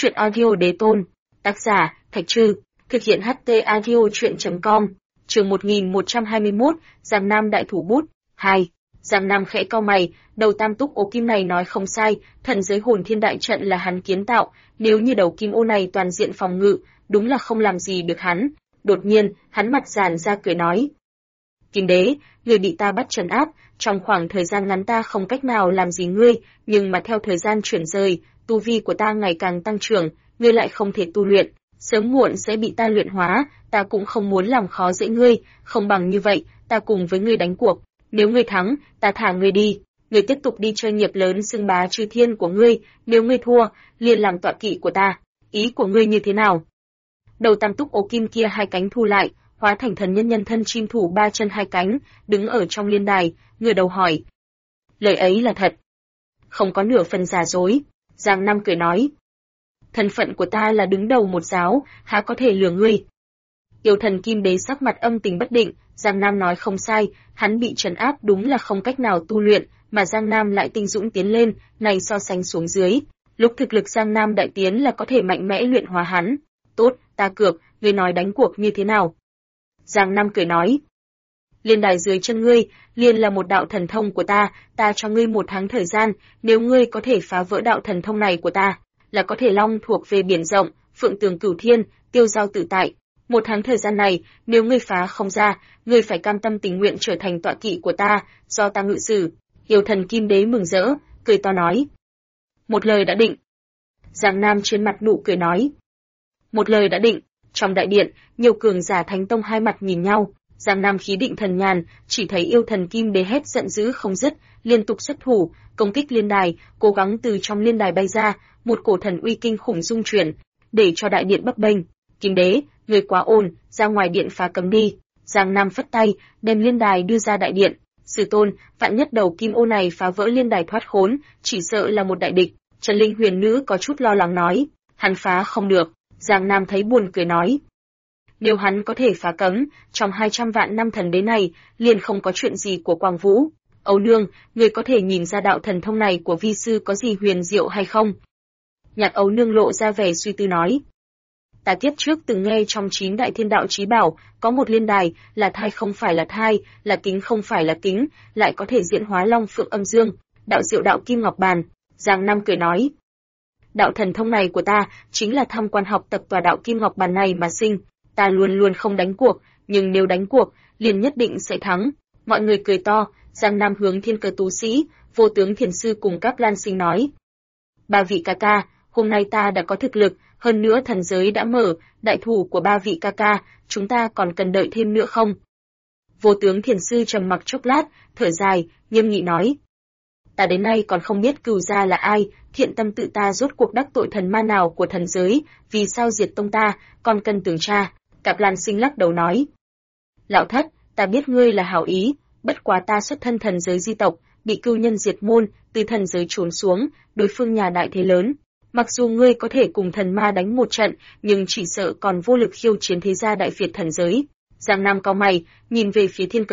Truyện audio đế tôn. Tác giả, Thạch Trư. Thực hiện HT audio truyện.com. Chương 1121, Giang Nam đại thủ bút. 2. Giang Nam khẽ cau mày, đầu tam túc ô kim này nói không sai, thần giới hồn thiên đại trận là hắn kiến tạo, nếu như đầu kim ô này toàn diện phòng ngự, đúng là không làm gì được hắn. Đột nhiên, hắn mặt giãn ra cười nói: Kim đế, người bị ta bắt trấn áp, trong khoảng thời gian ngắn ta không cách nào làm gì ngươi, nhưng mà theo thời gian chuyển rời, tu vi của ta ngày càng tăng trưởng, ngươi lại không thể tu luyện, sớm muộn sẽ bị ta luyện hóa, ta cũng không muốn làm khó dễ ngươi, không bằng như vậy, ta cùng với ngươi đánh cuộc, nếu ngươi thắng, ta thả ngươi đi, ngươi tiếp tục đi chơi nghiệp lớn xưng bá chư thiên của ngươi, nếu ngươi thua, liền làm tọa kỵ của ta, ý của ngươi như thế nào? Đầu tam túc ố kim kia hai cánh thu lại, hóa thành thần nhân thân chim thủ ba chân hai cánh, đứng ở trong liên đài, ngửa đầu hỏi. Lời ấy là thật. Không có nửa phần giả dối. Giang Nam cười nói. Thân phận của ta là đứng đầu một giáo, há có thể lừa ngươi. Yêu thần kim đế sắc mặt âm tình bất định, Giang Nam nói không sai, hắn bị trấn áp đúng là không cách nào tu luyện, mà Giang Nam lại tinh dũng tiến lên, này so sánh xuống dưới. Lúc thực lực Giang Nam đại tiến là có thể mạnh mẽ luyện hóa hắn. Tốt, ta cược, ngươi nói đánh cuộc như thế nào? Giang Nam cười nói. Liên đài dưới chân ngươi, liền là một đạo thần thông của ta cho ngươi 1 tháng thời gian, nếu ngươi có thể phá vỡ đạo thần thông này của ta, là có thể long thuộc về biển rộng, phượng tường cửu thiên, tiêu giao tự tại. 1 tháng thời gian này, nếu ngươi phá không ra, ngươi phải cam tâm tình nguyện trở thành tọa kỵ của ta, do ta ngự sử. Yêu thần kim đế mừng rỡ, cười to nói. Một lời đã định. Giang Nam trên mặt nụ cười nói. Một lời đã định. Trong đại điện, nhiều cường giả thánh tông hai mặt nhìn nhau, Giang Nam khí định thần nhàn, chỉ thấy yêu thần kim đế hét giận dữ không dứt, liên tục xuất thủ, công kích liên đài, cố gắng từ trong liên đài bay ra, một cổ thần uy kinh khủng dung chuyển, để cho đại điện bấp bênh. Kim đế, người quá ồn, ra ngoài điện phá cấm đi. Giang Nam phất tay, đem liên đài đưa ra đại điện. Sư tôn, vạn nhất đầu kim ô này phá vỡ liên đài thoát khốn, chỉ sợ là một đại địch. Trần Linh Huyền Nữ có chút lo lắng nói, hắn phá không được. Giang Nam thấy buồn cười nói. Nếu hắn có thể phá cấm, trong 200 vạn năm thần đế này, liền không có chuyện gì của Quang Vũ. Âu Nương, người có thể nhìn ra đạo thần thông này của vi sư có gì huyền diệu hay không? Nhạc Âu Nương lộ ra vẻ suy tư nói. Ta kiếp trước từng nghe trong 9 đại thiên đạo chí bảo, có một liên đài, là thai không phải là thai, là kính không phải là kính, lại có thể diễn hóa long phượng âm dương, đạo diệu đạo kim ngọc bàn. Giang Nam cười nói. Đạo thần thông này của ta chính là tham quan học tập tòa đạo kim ngọc bàn này mà sinh, ta luôn luôn không đánh cuộc, nhưng nếu đánh cuộc, liền nhất định sẽ thắng. Mọi người cười to, Giang Nam hướng Thiên Cơ Tú Sĩ, Vô Tướng Thiền Sư cùng Cáp Lan Sinh nói. 3 vị ca ca, hôm nay ta đã có thực lực, hơn nữa thần giới đã mở, đại thủ của 3 vị ca ca, chúng ta còn cần đợi thêm nữa không? Vô Tướng Thiền Sư trầm mặc chốc lát, thở dài, nghiêm nghị nói. Ta đến nay còn không biết Cửu gia là ai, thiện tâm tự ta rốt cuộc đắc tội thần ma nào của thần giới, vì sao diệt tông ta, còn cần tưởng tra. Cáp Lan Sinh lắc đầu nói. Lão thất, ta biết ngươi là hảo ý, bất quá ta xuất thân thần giới di tộc, bị cưu nhân diệt môn, từ thần giới trốn xuống, đối phương nhà đại thế lớn. Mặc dù ngươi có thể cùng thần ma đánh một trận, nhưng chỉ sợ còn vô lực khiêu chiến thế gia đại Việt thần giới. Giang Nam cau mày, nhìn về phía Thiên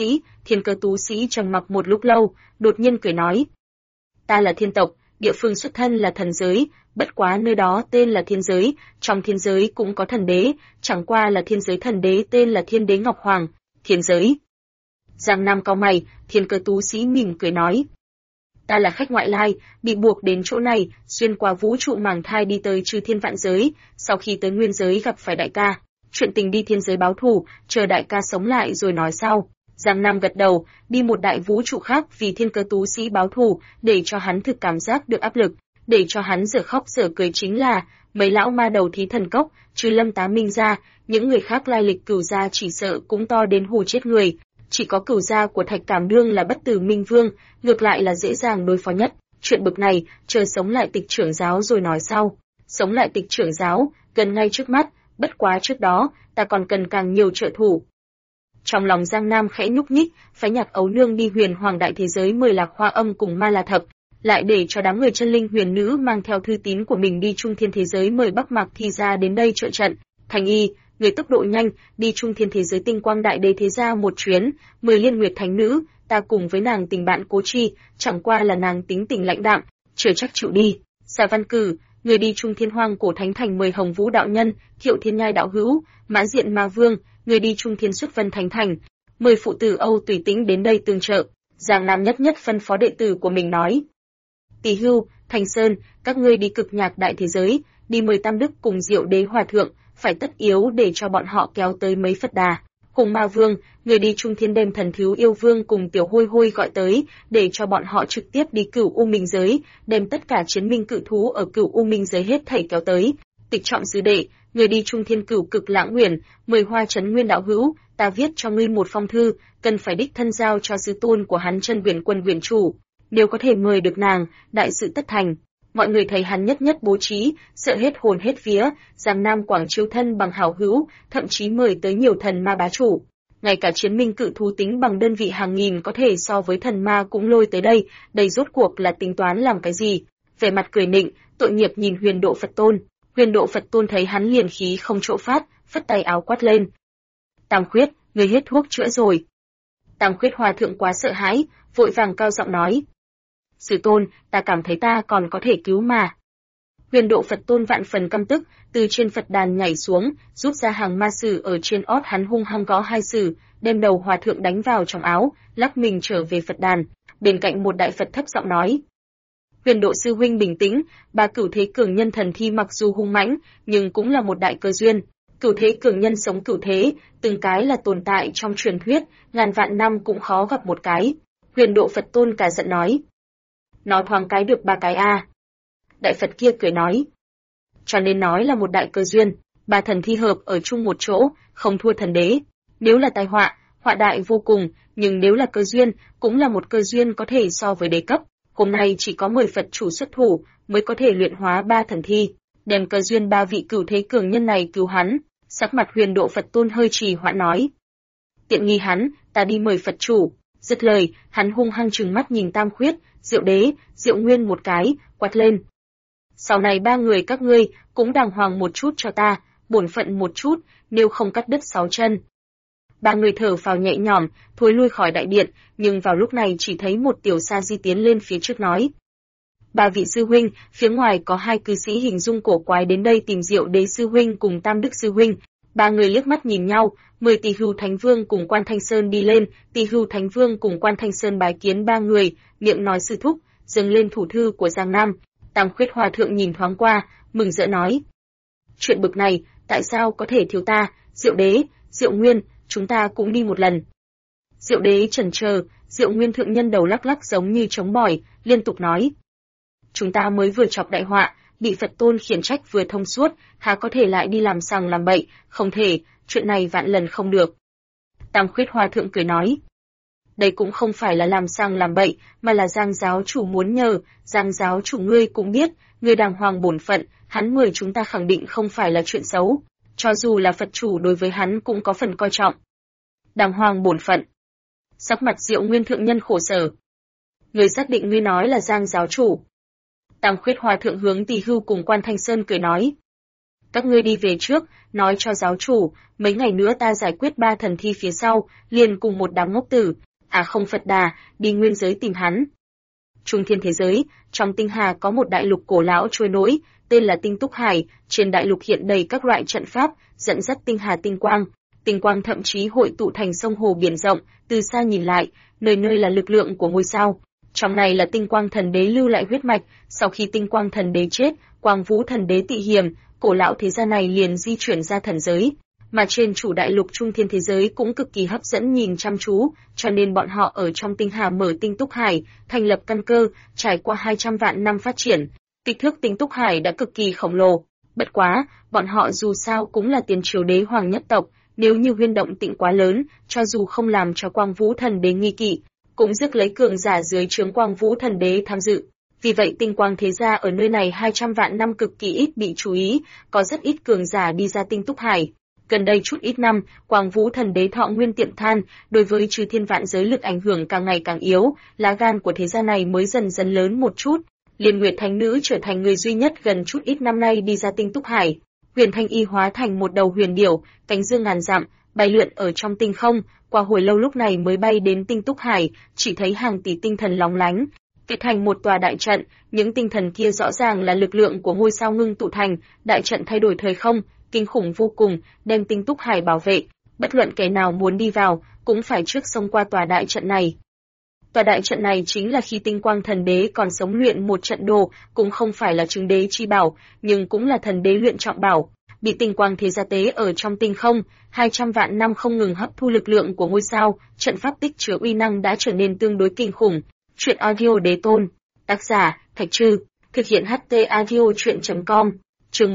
Cơ Tú Sĩ trầm mặc một lúc lâu, đột nhiên cười nói. Ta là thiên tộc, địa phương xuất thân là thần giới, bất quá nơi đó tên là thiên giới, trong thiên giới cũng có thần đế, chẳng qua là thiên giới thần đế tên là Thiên Đế Ngọc Hoàng, thiên giới. Giang Nam cau mày, Thiên Cơ Tú Sĩ mỉm cười nói. Ta là khách ngoại lai, bị buộc đến chỗ này, xuyên qua vũ trụ màng thai đi tới chư thiên vạn giới, sau khi tới nguyên giới gặp phải đại ca. Chuyện tình đi thiên giới báo thù, chờ đại ca sống lại rồi nói sau. Giang Nam gật đầu, đi một đại vũ trụ khác vì Thiên Cơ Tú Sĩ báo thù, để cho hắn thực cảm giác được áp lực, để cho hắn dở khóc dở cười chính là mấy lão ma đầu thí thần cốc, trừ Lâm Tá Minh ra, những người khác lai lịch Cửu gia chỉ sợ cũng to đến hù chết người. Chỉ có Cửu gia của Thạch Cảm Đương là bất tử minh vương, ngược lại là dễ dàng đối phó nhất. Chuyện bực này, chờ sống lại Tịch trưởng giáo rồi nói sau. Sống lại Tịch trưởng giáo, gần ngay trước mắt, bất quá trước đó, ta còn cần càng nhiều trợ thủ. Trong lòng Giang Nam khẽ nhúc nhích, phái Nhạc Ấu Nương đi Huyền Hoàng đại thế giới mời Lạc Hoa Âm cùng Ma La Thập, lại để cho đám người Chân Linh Huyền Nữ mang theo thư tín của mình đi Trung Thiên thế giới mời Bắc Mạc Thi gia đến đây trợ trận. Thành Y, người tốc độ nhanh, đi Trung Thiên thế giới Tinh Quang đại đế thế gia một chuyến, 10 Liên Nguyệt thánh nữ, ta cùng với nàng tình bạn cố chi, chẳng qua là nàng tính tình lãnh đạm, chưa chắc chịu đi. Xà Văn Cử, người đi Trung Thiên Hoang Cổ Thánh Thành mời Hồng Vũ đạo nhân, Thiệu Thiên Nhai đạo hữu, Mãn Diện Ma Vương, người đi Trung Thiên Xuất Vân Thánh Thành, mời phụ tử Âu Tùy Tĩnh đến đây tương trợ. Giang Nam nhất nhất phân phó đệ tử của mình nói: Tỳ Hưu, Thành Sơn, các ngươi đi Cực Nhạc Đại Thế Giới, đi mời Tam Đức cùng Diệu Đế Hòa Thượng, phải tất yếu để cho bọn họ kéo tới mấy Phật Đà. Cùng Ma Vương, người đi Trung Thiên đem Thần Thiếu Yêu Vương cùng Tiểu Hôi Hôi gọi tới, để cho bọn họ trực tiếp đi Cửu U Minh Giới, đem tất cả chiến minh cự thú ở Cửu U Minh Giới hết thảy kéo tới. Tịch Trọng Sư đệ, người đi Trung Thiên Cửu Cực Lãng Huyền, mời Hoa Trấn Nguyên đạo hữu, ta viết cho ngươi một phong thư, cần phải đích thân giao cho sư tôn của hắn Chân Huyền Quân Huyền chủ, nếu có thể mời được nàng, đại sự tất thành. Mọi người thấy hắn nhất nhất bố trí, sợ hết hồn hết vía, Giang Nam Quảng chiêu thân bằng hảo hữu, thậm chí mời tới nhiều thần ma bá chủ. Ngay cả chiến minh cự thú tính bằng đơn vị hàng nghìn có thể so với thần ma cũng lôi tới đây rốt cuộc là tính toán làm cái gì? Vẻ mặt cười nịnh, tội nghiệp nhìn Huyền Độ Phật Tôn. Huyền Độ Phật Tôn thấy hắn liền khí không chỗ phát, phất tay áo quát lên: Tam Khuyết, ngươi hết thuốc chữa rồi. Tam Khuyết Hòa Thượng quá sợ hãi, vội vàng cao giọng nói: Sư tôn, ta cảm thấy ta còn có thể cứu mà. Huyền Độ Phật Tôn vạn phần căm tức, từ trên Phật đàn nhảy xuống, rút ra hàng ma sử ở trên ót hắn hung hăng gõ hai sử, đem đầu Hòa Thượng đánh vào trong áo, lắc mình trở về Phật đàn. Bên cạnh một đại Phật thấp giọng nói: Huyền Độ sư huynh bình tĩnh, ba Cửu Thế Cường Nhân thần thi mặc dù hung mãnh, nhưng cũng là một đại cơ duyên. Cửu Thế Cường Nhân sống cửu thế, từng cái là tồn tại trong truyền thuyết, ngàn vạn năm cũng khó gặp một cái. Huyền Độ Phật Tôn cả giận nói: Nói thoáng cái được ba cái a. Đại Phật kia cười nói: Cho nên nói là một đại cơ duyên, ba thần thi hợp ở chung một chỗ, không thua thần đế. Nếu là tai họa, họa đại vô cùng, nhưng nếu là cơ duyên, cũng là một cơ duyên có thể so với đế cấp. Hôm nay chỉ có 10 Phật chủ xuất thủ mới có thể luyện hóa ba thần thi, đem cơ duyên ba vị Cửu Thế Cường Nhân này cứu hắn. Sắc mặt Huyền Độ Phật Tôn hơi trì hoãn nói: Tiện nghi hắn, ta đi mời Phật chủ. Dứt lời, hắn hung hăng trừng mắt nhìn Tam Khuyết, Diệu Đế, Diệu Nguyên một cái, quát lên: Sau này ba người các ngươi cũng đàng hoàng một chút cho ta, bổn phận một chút, nếu không cắt đứt 6 chân. Ba người thở phào nhẹ nhõm, thối lui khỏi đại điện, nhưng vào lúc này chỉ thấy một tiểu sa di tiến lên phía trước nói: Ba vị sư huynh, phía ngoài có hai cư sĩ hình dung cổ quái đến đây tìm Diệu Đế sư huynh cùng Tam Đức sư huynh. Ba người liếc mắt nhìn nhau, 10 Tỳ Hưu Thánh Vương cùng Quan Thanh Sơn đi lên, Tỳ Hưu Thánh Vương cùng Quan Thanh Sơn bái kiến ba người, miệng nói sư thúc, dâng lên thủ thư của Giang Nam. Tam Khuyết Hòa Thượng nhìn thoáng qua, mừng rỡ nói: Chuyện bực này, tại sao có thể thiếu ta? Diệu Đế, Diệu Nguyên, chúng ta cũng đi một lần. Diệu Đế chần chờ, Diệu Nguyên thượng nhân đầu lắc lắc giống như trống bỏi, liên tục nói: Chúng ta mới vừa chọc đại họa, bị Phật Tôn khiển trách vừa thông suốt, há có thể lại đi làm sằng làm bậy, không thể, chuyện này vạn lần không được. Tam Khuyết Hòa Thượng cười nói: Đây cũng không phải là làm sằng làm bậy, mà là Giang giáo chủ muốn nhờ. Giang giáo chủ ngươi cũng biết, ngươi đàng hoàng bổn phận, hắn mời chúng ta khẳng định không phải là chuyện xấu, cho dù là Phật chủ đối với hắn cũng có phần coi trọng. Đàng hoàng bổn phận. Sắc mặt Diệu Nguyên thượng nhân khổ sở: Ngươi xác định ngươi nói là Giang giáo chủ? Tam Khuyết Hòa Thượng hướng Tỳ Hưu cùng Quan Thanh Sơn cười nói: Các ngươi đi về trước, nói cho giáo chủ, mấy ngày nữa ta giải quyết ba thần thi phía sau, liền cùng một đám ngốc tử, không Phật Đà, đi nguyên giới tìm hắn. Trung thiên thế giới, trong tinh hà có một đại lục cổ lão trôi nổi, tên là Tinh Túc Hải, trên đại lục hiện đầy các loại trận pháp, dẫn dắt tinh hà tinh quang thậm chí hội tụ thành sông hồ biển rộng, từ xa nhìn lại, nơi nơi là lực lượng của ngôi sao. Trong này là Tinh Quang Thần Đế lưu lại huyết mạch, sau khi Tinh Quang Thần Đế chết, Quang Vũ Thần Đế tị hiểm, cổ lão thế gia này liền di chuyển ra thần giới, mà trên chủ đại lục trung thiên thế giới cũng cực kỳ hấp dẫn nhìn chăm chú, cho nên bọn họ ở trong tinh hà mở Tinh Túc Hải, thành lập căn cơ, trải qua 200 vạn năm phát triển, kích thước Tinh Túc Hải đã cực kỳ khổng lồ. Bất quá, bọn họ dù sao cũng là tiền triều đế hoàng nhất tộc, nếu như huyên động tĩnh quá lớn, cho dù không làm cho Quang Vũ Thần Đế nghi kỵ, cũng rước lấy cường giả dưới trướng Quang Vũ Thần Đế tham dự. Vì vậy Tinh Quang thế gia ở nơi này 200 vạn năm cực kỳ ít bị chú ý, có rất ít cường giả đi ra Tinh Túc Hải. Gần đây chút ít năm, Quang Vũ Thần Đế thọ nguyên tiệm than, đối với chư thiên vạn giới lực ảnh hưởng càng ngày càng yếu, lá gan của thế gia này mới dần dần lớn một chút. Liên Nguyệt Thánh Nữ trở thành người duy nhất gần chút ít năm nay đi ra Tinh Túc Hải. Huyền Thanh Y hóa thành một đầu huyền điểu, cánh dương ngàn dặm, bay lượn ở trong tinh không, qua hồi lâu lúc này mới bay đến Tinh Túc Hải, chỉ thấy hàng tỷ tinh thần lóng lánh, kết thành một tòa đại trận, những tinh thần kia rõ ràng là lực lượng của ngôi sao ngưng tụ thành, đại trận thay đổi thời không, kinh khủng vô cùng, đem Tinh Túc Hải bảo vệ, bất luận kẻ nào muốn đi vào, cũng phải trước xông qua tòa đại trận này. Tòa đại trận này chính là khi Tinh Quang Thần Đế còn sống luyện một trận đồ, cũng không phải là chứng đế chi bảo, nhưng cũng là thần đế luyện trọng bảo, bị Tinh Quang Thế Gia tế ở trong tinh không, 200 vạn năm không ngừng hấp thu lực lượng của ngôi sao, trận pháp tích chứa uy năng đã trở nên tương đối kinh khủng. Truyện audio đế tôn, tác giả Thạch Trư, thực hiện HT audio truyện.com, chương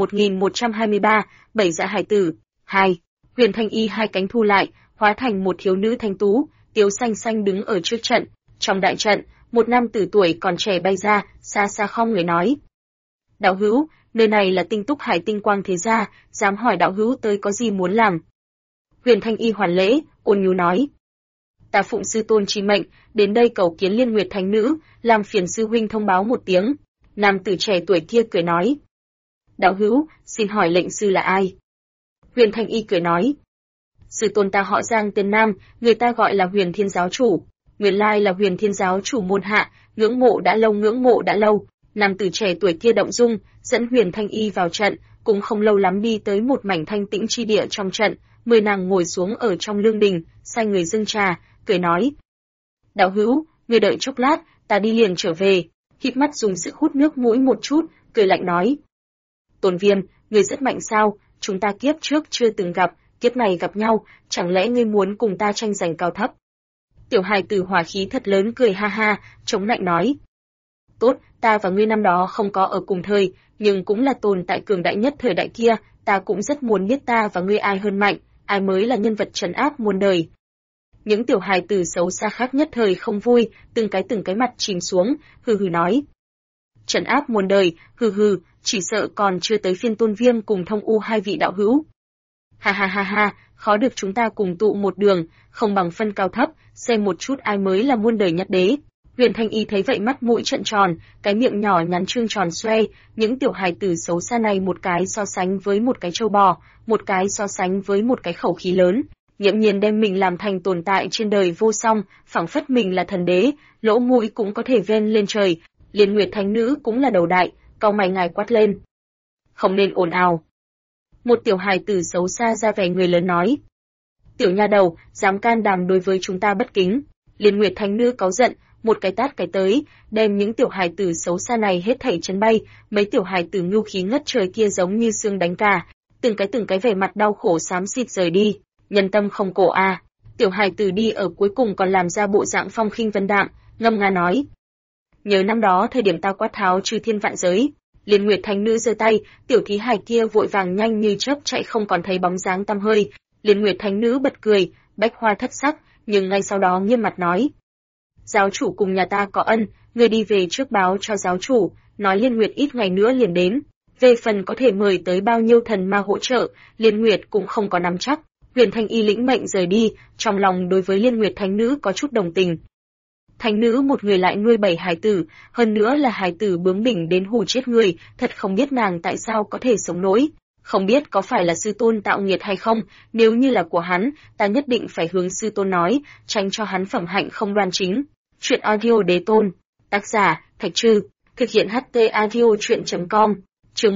1123, Bảy Dạ Hải Tử, 2. Huyền Thanh Y hai cánh thu lại, hóa thành một thiếu nữ thanh tú, tiếu xanh xanh đứng ở trước trận. Trong đại trận, một nam tử tuổi còn trẻ bay ra, xa xa khom người nói: "Đạo hữu, nơi này là Tinh Túc Hải Tinh Quang Thế Gia, dám hỏi đạo hữu tới có gì muốn làm?" Huyền Thanh Y hoàn lễ, ôn nhu nói: "Ta phụng sư tôn chi mệnh, đến đây cầu kiến Liên Nguyệt Thánh Nữ, làm phiền sư huynh thông báo một tiếng." Nam tử trẻ tuổi kia cười nói: "Đạo hữu, xin hỏi lệnh sư là ai?" Huyền Thanh Y cười nói: "Sư tôn ta họ Giang tên Nam, người ta gọi là Huyền Thiên Giáo Chủ. Nguyên lai là Huyền Thiên Giáo Chủ môn hạ, ngưỡng mộ đã lâu." Nam tử trẻ tuổi kia động dung, dẫn Huyền Thanh Y vào trận, cũng không lâu lắm đi tới một mảnh thanh tĩnh chi địa trong trận, mời nàng ngồi xuống ở trong lương đình, sai người dâng trà, cười nói: "Đạo hữu, ngươi đợi chốc lát, ta đi liền trở về." Híp mắt dùng sức hút nước mũi một chút, cười lạnh nói: "Tôn Viêm, ngươi rất mạnh sao? Chúng ta kiếp trước chưa từng gặp, kiếp này gặp nhau, chẳng lẽ ngươi muốn cùng ta tranh giành cao thấp?" Tiểu hài tử hỏa khí thật lớn cười ha ha, chống lạnh nói: "Tốt, ta và ngươi năm đó không có ở cùng thời, nhưng cũng là tồn tại cường đại nhất thời đại kia, ta cũng rất muốn biết ta và ngươi ai hơn mạnh, ai mới là nhân vật trấn áp muôn đời." Những tiểu hài tử xấu xa khác nhất thời không vui, từng cái mặt chìm xuống, hừ hừ nói: "Trấn áp muôn đời, hừ hừ, chỉ sợ còn chưa tới phiên Tôn Viêm cùng Thông U hai vị đạo hữu. Ha ha ha ha, khó được chúng ta cùng tụ một đường, không bằng phân cao thấp, xem một chút ai mới là muôn đời nhất đế." Huyền Thanh Y thấy vậy mắt mũi trợn tròn, cái miệng nhỏ nhắn trương tròn xoe, những tiểu hài tử xấu xa này một cái so sánh với một cái trâu bò, một cái so sánh với một cái khẩu khí lớn, nghiễm nhiên đem mình làm thành tồn tại trên đời vô song, phảng phất mình là thần đế, lỗ mũi cũng có thể ven lên trời. Liên Nguyệt Thánh Nữ cũng là đầu đại, cau mày ngài quát lên: "Không nên ồn ào." Một tiểu hài tử xấu xa ra vẻ người lớn nói: "Tiểu nha đầu, dám can đảm đối với chúng ta bất kính." Liên Nguyệt Thánh Nữ cáu giận, một cái tát cái tới, đem những tiểu hài tử xấu xa này hết thảy chấn bay, mấy tiểu hài tử ngưu khí ngất trời kia giống như xương đánh cả, từng cái vẻ mặt đau khổ xám xịt rời đi. Nhân tâm không cổ a. Tiểu hài tử đi ở cuối cùng còn làm ra bộ dạng phong khinh vân đạm, ngâm nga nói: "Nhớ năm đó thời điểm ta quát tháo trừ thiên vạn giới." Liên Nguyệt Thánh Nữ giơ tay, tiểu thí hài kia vội vàng nhanh như chớp chạy không còn thấy bóng dáng tăm hơi. Liên Nguyệt Thánh Nữ bật cười, bách hoa thất sắc, nhưng ngay sau đó nghiêm mặt nói: "Giáo chủ cùng nhà ta có ân, ngươi đi về trước báo cho giáo chủ, nói Liên Nguyệt ít ngày nữa liền đến. Về phần có thể mời tới bao nhiêu thần ma hỗ trợ, Liên Nguyệt cũng không có nắm chắc." Huyền Thanh Y lĩnh mệnh rời đi, trong lòng đối với Liên Nguyệt Thánh Nữ có chút đồng tình. Thánh nữ một người lại nuôi 7 hài tử, hơn nữa là hài tử bướng bỉnh đến hù chết người, thật không biết nàng tại sao có thể sống nổi. Không biết có phải là sư tôn tạo nghiệt hay không, nếu như là của hắn, ta nhất định phải hướng sư tôn nói, tránh cho hắn phẩm hạnh không đoan chính. Truyện audio đế tôn, tác giả Thạch Trư, thực hiện HT audio truyện.com, chương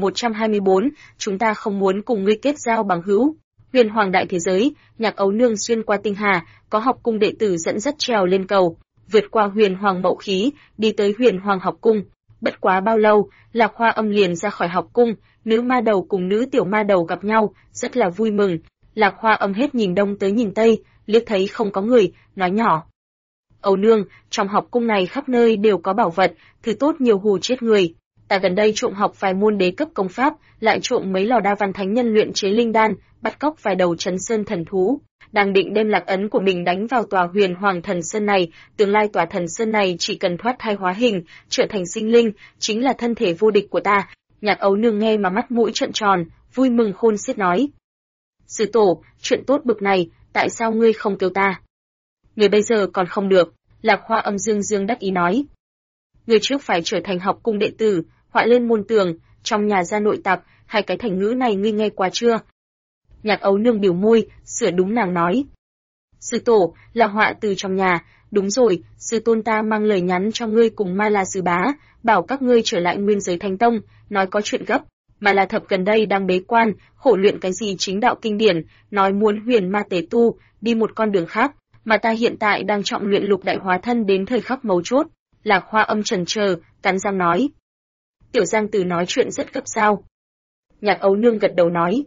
1124, chúng ta không muốn cùng ngươi kết giao bằng hữu. Huyền Hoàng đại thế giới, Nhạc Ấu Nương xuyên qua tinh hà, có học cung đệ tử dẫn dắt trèo lên cầu, vượt qua Huyền Hoàng mậu khí, đi tới Huyền Hoàng học cung. Bất quá bao lâu, Lạc Hoa Âm liền ra khỏi học cung, nữ ma đầu cùng nữ tiểu ma đầu gặp nhau, rất là vui mừng. Lạc Hoa Âm hết nhìn đông tới nhìn tây, liếc thấy không có người, nói nhỏ: "Ấu Nương, trong học cung này khắp nơi đều có bảo vật, thứ tốt nhiều hù chết người. Ta gần đây trộm học vài môn đế cấp công pháp, lại trộm mấy lò đa văn thánh nhân luyện chế linh đan, bắt cóc vài đầu trấn sơn thần thú, đang định đem lạc ấn của mình đánh vào tòa Huyền Hoàng thần sơn này, tương lai tòa thần sơn này chỉ cần thoát thai hóa hình, trở thành sinh linh, chính là thân thể vô địch của ta." Nhạc Ấu Nương nghe mà mắt mũi trợn tròn, vui mừng khôn xiết nói: "Sư tổ, chuyện tốt bực này, tại sao ngươi không kêu ta?" "Ngươi bây giờ còn không được." Lạc Hoa Âm dương dương đắc ý nói: "Ngươi trước phải trở thành học cung đệ tử, họa lên môn tường, trong nhà ra nội tạp, hai cái thành ngữ này ngươi nghe qua chưa?" Nhạc Ấu Nương biểu môi, sửa đúng nàng nói: "Sư tổ, là họa từ trong nhà, Đúng rồi, sư tôn ta mang lời nhắn cho ngươi cùng Ma La Sứ Bá, bảo các ngươi trở lại Nguyên Giới Thánh Tông, nói có chuyện gấp. Ma La Thập gần đây đang bế quan, khổ luyện cái gì chính đạo kinh điển, nói muốn huyền ma tế tu, đi một con đường khác, mà ta hiện tại đang trọng luyện lục đại hóa thân đến thời khắc mấu chốt. Lạc Hoa Âm chần chờ, cắn răng nói. Tiểu Giang Tử nói chuyện rất gấp sao? Nhạc Ấu Nương gật đầu nói.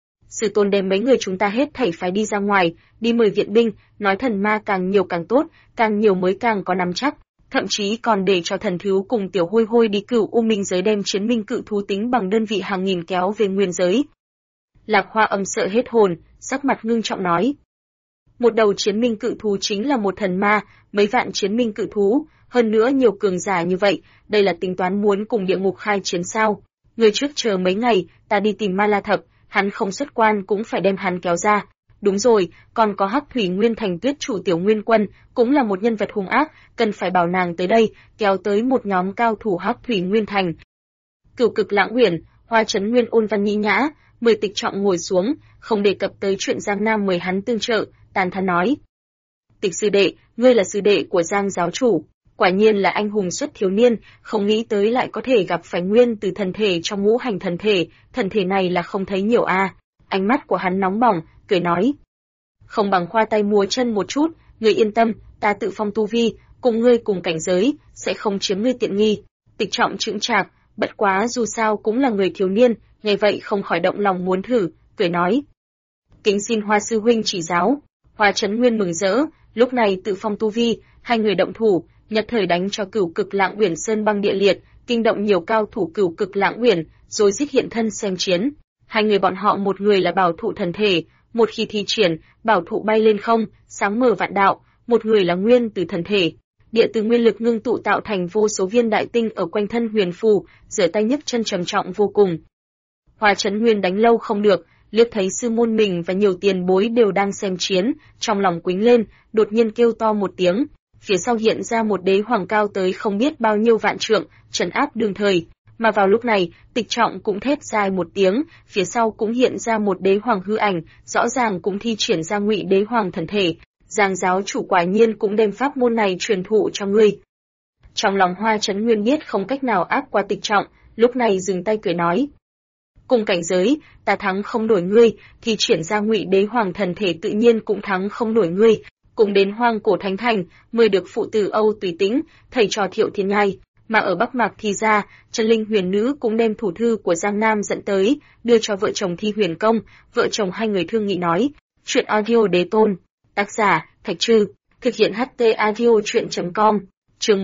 Sư tôn đem mấy người chúng ta hết thảy phái đi ra ngoài, đi mời viện binh, nói thần ma càng nhiều càng tốt, càng nhiều mới càng có nắm chắc, thậm chí còn để cho thần thiếu cùng tiểu hôi hôi đi cửu u minh giới đem chiến minh cự thú tính bằng đơn vị hàng nghìn kéo về nguyên giới. Lạc Hoa Âm sợ hết hồn, sắc mặt ngưng trọng nói. Một đầu chiến minh cự thú chính là một thần ma, mấy vạn chiến minh cự thú, hơn nữa nhiều cường giả như vậy, đây là tính toán muốn cùng địa ngục khai chiến sao? Người trước chờ mấy ngày, ta đi tìm Ma La Thập, hắn không xuất quan cũng phải đem hắn kéo ra. Đúng rồi, còn có Hắc Thủy Nguyên Thành Tuyết chủ Tiểu Nguyên Quân, cũng là một nhân vật hung ác, cần phải bảo nàng tới đây, kéo tới một nhóm cao thủ Hắc Thủy Nguyên Thành. Cửu Cực Lãng Uyển, Hoa Chấn Nguyên ôn văn nhĩ nhã, 10 Tịch Trọng ngồi xuống, không đề cập tới chuyện Giang Nam mời hắn tương trợ, tàn thán nói: Tịch sư đệ, ngươi là sư đệ của Giang giáo chủ, quả nhiên là anh hùng xuất thiếu niên, không nghĩ tới lại có thể gặp phải nguyên từ thần thể trong ngũ hành thần thể này là không thấy nhiều a. Ánh mắt của hắn nóng bỏng, cười nói: Không bằng khoa tay múa chân một chút, ngươi yên tâm, ta tự phong tu vi, cùng ngươi cùng cảnh giới, sẽ không chiếm ngươi tiện nghi. Tịch Trọng chững chạc, bất quá dù sao cũng là người thiếu niên, nghe vậy không khỏi động lòng muốn thử, cười nói: Kính xin Hoa sư huynh chỉ giáo. Hoa Chấn Nguyên mừng rỡ, lúc này tự phong tu vi, hai người động thủ, nhất thời đánh cho Cửu Cực Lãng Uyển sơn băng địa liệt, kinh động nhiều cao thủ Cửu Cực Lãng Uyển, rồi giết hiện thân xem chiến. Hai người bọn họ một người là bảo thụ thần thể, một khi thi triển, bảo thụ bay lên không, sáng mở vạn đạo, một người là nguyên từ thần thể. Địa từ nguyên lực ngưng tụ tạo thành vô số viên đại tinh ở quanh thân huyền phù, rửa tay nhấc chân trầm trọng vô cùng. Hoa Chấn Nguyên đánh lâu không được, liếc thấy sư môn mình và nhiều tiền bối đều đang xem chiến, trong lòng quýnh lên, đột nhiên kêu to một tiếng, phía sau hiện ra một đế hoàng cao tới không biết bao nhiêu vạn trượng, trấn áp đương thời. Mà vào lúc này, Tịch Trọng cũng thét dài một tiếng, phía sau cũng hiện ra một đế hoàng hư ảnh, rõ ràng cũng thi triển ra Ngụy đế hoàng thần thể. Giang giáo chủ quả nhiên cũng đem pháp môn này truyền thụ cho ngươi. Trong lòng Hoa Chấn Nguyên biết không cách nào áp qua Tịch Trọng, lúc này dừng tay cười nói: Cùng cảnh giới, ta thắng không nổi ngươi, thì triển ra Ngụy đế hoàng thần thể tự nhiên cũng thắng không nổi ngươi. Cùng đến Hoang Cổ Thánh Thành, mời được phụ tử Âu Tùy Tĩnh, thầy trò Thiệu Thiên Nhai, mà ở Bắc Mạc thì ra, Chân Linh Huyền Nữ cũng đem thủ thư của Giang Nam dẫn tới, đưa cho vợ chồng Thi Huyền Công, vợ chồng hai người thương nghị nói. Chuyện audio đế tôn, tác giả Thạch Trư, thực hiện HT audio truyện.com, chương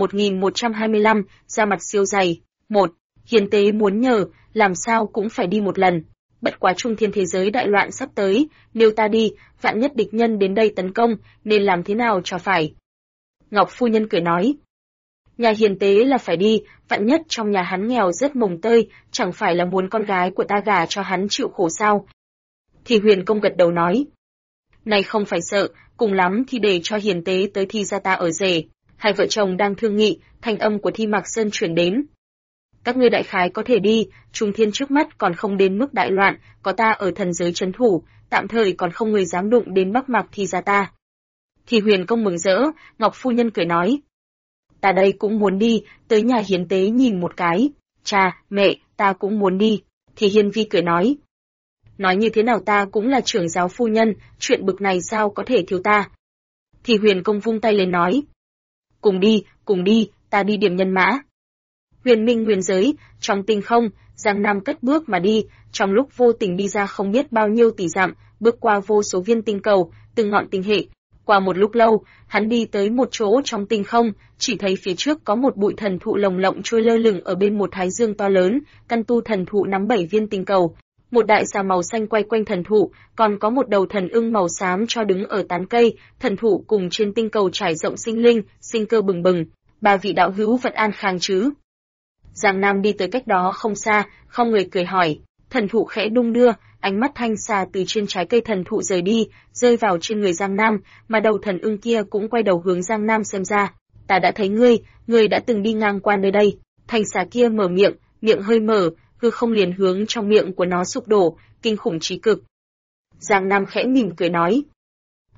1125, ra mặt siêu dày. 1. Hiền tế muốn nhờ, làm sao cũng phải đi một lần. Bất quá trung thiên thế giới đại loạn sắp tới, nếu ta đi, vạn nhất địch nhân đến đây tấn công, nên làm thế nào cho phải? Ngọc phu nhân cười nói. Nhà hiền tế là phải đi, vạn nhất trong nhà hắn nghèo rất mồng tơi, chẳng phải là muốn con gái của ta gả cho hắn chịu khổ sao? Thì Huyền Công gật đầu nói. Này không phải sợ, cùng lắm thì để cho hiền tế tới Thi gia ta ở rể. Hai vợ chồng đang thương nghị, thanh âm của Thi Mạc Sơn chuyển đến. Các ngươi đại khái có thể đi, trung thiên trước mắt còn không đến mức đại loạn, có ta ở thần giới trấn thủ, tạm thời còn không người dám đụng đến Bắc Mạc Thi gia ta. Thì Huyền Công mừng rỡ, Ngọc phu nhân cười nói. Ta đây cũng muốn đi, tới nhà hiến tế nhìn một cái. Cha, mẹ, ta cũng muốn đi. Thì Hiên Vi cười nói. Nói như thế nào ta cũng là trưởng giáo phu nhân, chuyện bực này sao có thể thiếu ta. Thì Huyền Công vung tay lên nói. Cùng đi, ta đi điểm nhân mã. Huyền Minh huyền giới, trong tinh không, Giang Nam cất bước mà đi, trong lúc vô tình đi ra không biết bao nhiêu tỷ dặm, bước qua vô số viên tinh cầu, từng ngọn tinh hệ. Qua một lúc lâu, hắn đi tới một chỗ trong tinh không, chỉ thấy phía trước có một bụi thần thụ lồng lộng trôi lơ lửng ở bên một thái dương to lớn, căn tu thần thụ nắm 7 viên tinh cầu. Một đại xà màu xanh quay quanh thần thụ, còn có một đầu thần ưng màu xám cho đứng ở tán cây, thần thụ cùng trên tinh cầu trải rộng sinh linh, sinh cơ bừng bừng. Ba vị đạo hữu vẫn an khang chứ? Giang Nam đi tới cách đó không xa, không người cười hỏi. Thần thụ khẽ đung đưa, ánh mắt thanh xà từ trên trái cây thần thụ rời đi, rơi vào trên người Giang Nam, mà đầu thần ưng kia cũng quay đầu hướng Giang Nam xem ra. Ta đã thấy ngươi đã từng đi ngang qua nơi đây. Thanh xà kia mở miệng hơi mở, hư không liền hướng trong miệng của nó sụp đổ, kinh khủng chí cực. Giang Nam khẽ mỉm cười nói.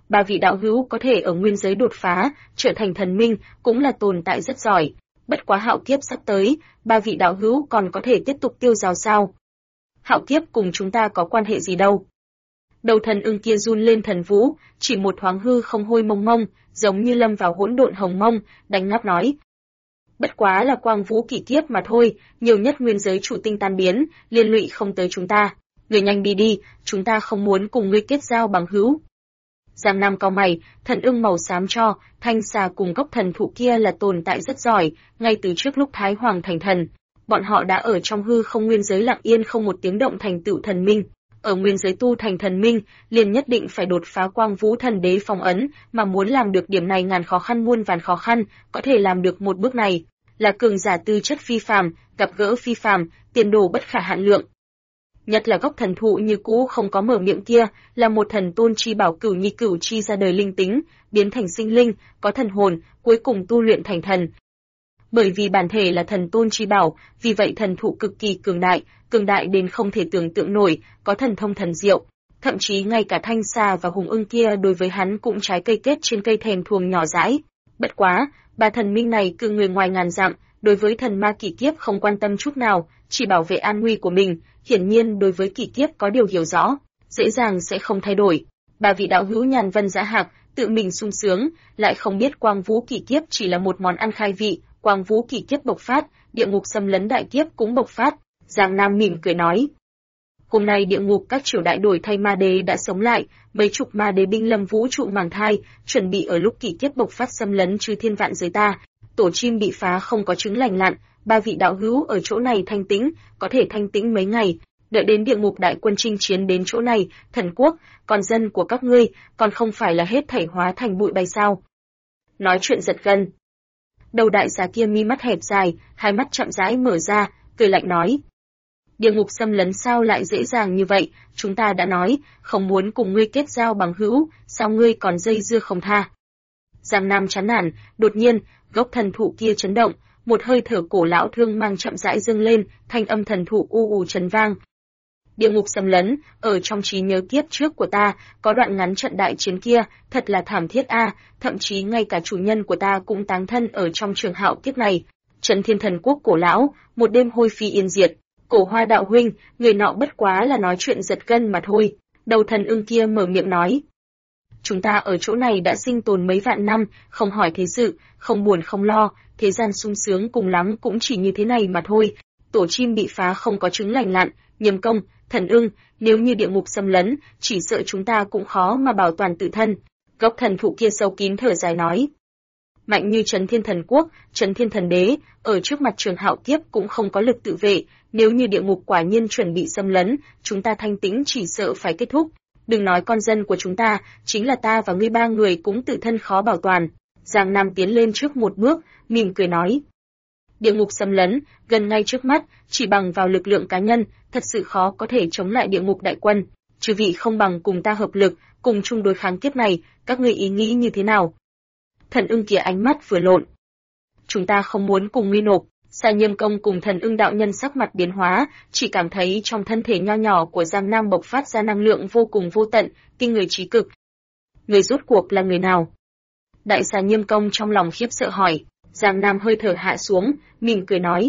ba vị đạo hữu có thể ở nguyên giới đột phá, trở thành thần minh, cũng là tồn tại rất giỏi. Bất quá hạo kiếp sắp tới, ba vị đạo hữu còn có thể tiếp tục tiêu dao sao? Hạo kiếp cùng chúng ta có quan hệ gì đâu? Đầu thần ưng kia run lên thần vũ, chỉ một thoáng hư không hôi mông mông, giống như lâm vào hỗn độn hồng mông, đánh ngáp nói. Bất quá là quang vũ kỷ kiếp mà thôi, nhiều nhất nguyên giới trụ tinh tan biến, liên lụy không tới chúng ta. Người nhanh đi đi, chúng ta không muốn cùng ngươi kết giao bằng hữu. Giang Nam cau mày, thần ưng màu xám cho, thanh xà cùng gốc thần thụ kia là tồn tại rất giỏi, ngay từ trước lúc Thái Hoàng thành thần, bọn họ đã ở trong hư không nguyên giới lặng yên không một tiếng động thành tựu thần minh. Ở nguyên giới tu thành thần minh, liền nhất định phải đột phá quang vũ thần đế phong ấn, mà muốn làm được điểm này ngàn khó khăn muôn vàn khó khăn, có thể làm được một bước này, là cường giả tư chất phi phàm, gặp gỡ phi phàm, tiền đồ bất khả hạn lượng. Nhất là gốc thần thụ như cũ không có mở miệng kia, là một thần tôn chi bảo cửu nhi cửu chi ra đời linh tính, biến thành sinh linh, có thần hồn, cuối cùng tu luyện thành thần. Bởi vì bản thể là thần tôn chi bảo, vì vậy thần thụ cực kỳ cường đại đến không thể tưởng tượng nổi, có thần thông thần diệu. Thậm chí ngay cả thanh xà và hùng ưng kia đối với hắn cũng trái cây kết trên cây thèm thuồng nhỏ dãi. Bất quá, ba thần minh này cự người ngoài ngàn dặm, đối với thần ma kỷ kiếp không quan tâm chút nào, chỉ bảo vệ an nguy của mình, hiển nhiên đối với kỷ kiếp có điều hiểu rõ, dễ dàng sẽ không thay đổi. Ba vị đạo hữu nhàn vân dã hạc, tự mình sung sướng, lại không biết quang vũ kỷ kiếp chỉ là một món ăn khai vị, quang vũ kỷ kiếp bộc phát, địa ngục xâm lấn đại kiếp cũng bộc phát. Giang Nam mỉm cười nói. Hôm nay địa ngục các triều đại đổi thay ma đế đã sống lại, mấy chục ma đế binh lâm vũ trụ màng thai, chuẩn bị ở lúc kỷ kiếp bộc phát xâm lấn chư thiên vạn giới ta. Tổ chim bị phá không có trứng lành lặn, ba vị đạo hữu ở chỗ này thanh tĩnh, có thể thanh tĩnh mấy ngày, đợi đến địa ngục đại quân chinh chiến đến chỗ này, thần quốc, còn dân của các ngươi, còn không phải là hết thảy hóa thành bụi bay sao? Nói chuyện giật gân. Đầu đại xà kia mi mắt hẹp dài, hai mắt chậm rãi mở ra, cười lạnh nói. Địa ngục xâm lấn sao lại dễ dàng như vậy, chúng ta đã nói, không muốn cùng ngươi kết giao bằng hữu, sao ngươi còn dây dưa không tha? Giang Nam chán nản, đột nhiên, gốc thần thụ kia chấn động, một hơi thở cổ lão thương mang chậm rãi dâng lên, thanh âm thần thụ u u trấn vang. Địa ngục xâm lấn, ở trong trí nhớ kiếp trước của ta, có đoạn ngắn trận đại chiến kia, thật là thảm thiết a, thậm chí ngay cả chủ nhân của ta cũng táng thân ở trong trường hạo kiếp này. Trấn Thiên Thần Quốc cổ lão, một đêm hôi phi yên diệt. Cổ Hoa đạo huynh, người nọ bất quá là nói chuyện giật gân mà thôi. Đầu thần ưng kia mở miệng nói. Chúng ta ở chỗ này đã sinh tồn mấy vạn năm, không hỏi thế sự, không buồn không lo, thế gian sung sướng cùng lắm cũng chỉ như thế này mà thôi. Tổ chim bị phá không có trứng lành lặn, Nhiêm Công, Thần Ưng, nếu như địa ngục xâm lấn, chỉ sợ chúng ta cũng khó mà bảo toàn tự thân. Gốc thần thụ kia sâu kín thở dài nói. Mạnh như Trấn Thiên Thần Quốc, Trấn Thiên Thần Đế, ở trước mặt trường hạo kiếp cũng không có lực tự vệ, nếu như địa ngục quả nhiên chuẩn bị xâm lấn, chúng ta thanh tĩnh chỉ sợ phải kết thúc. Đừng nói con dân của chúng ta, chính là ta và ngươi ba người cũng tự thân khó bảo toàn. Giang Nam tiến lên trước một bước, mỉm cười nói. Địa ngục xâm lấn, gần ngay trước mắt, chỉ bằng vào lực lượng cá nhân, thật sự khó có thể chống lại địa ngục đại quân. Chư vị không bằng cùng ta hợp lực, cùng chung đối kháng kiếp này, các ngươi ý nghĩ như thế nào? Thần ưng kia ánh mắt vừa lộn. Chúng ta không muốn cùng ngươi nộp. Sa Nhiêm Công cùng Thần Ưng đạo nhân sắc mặt biến hóa, chỉ cảm thấy trong thân thể nho nhỏ của Giang Nam bộc phát ra năng lượng vô cùng vô tận, kinh người trí cực. Người rốt cuộc là người nào? Đại Sa Nhiêm Công trong lòng khiếp sợ hỏi. Giang Nam hơi thở hạ xuống, mỉm cười nói.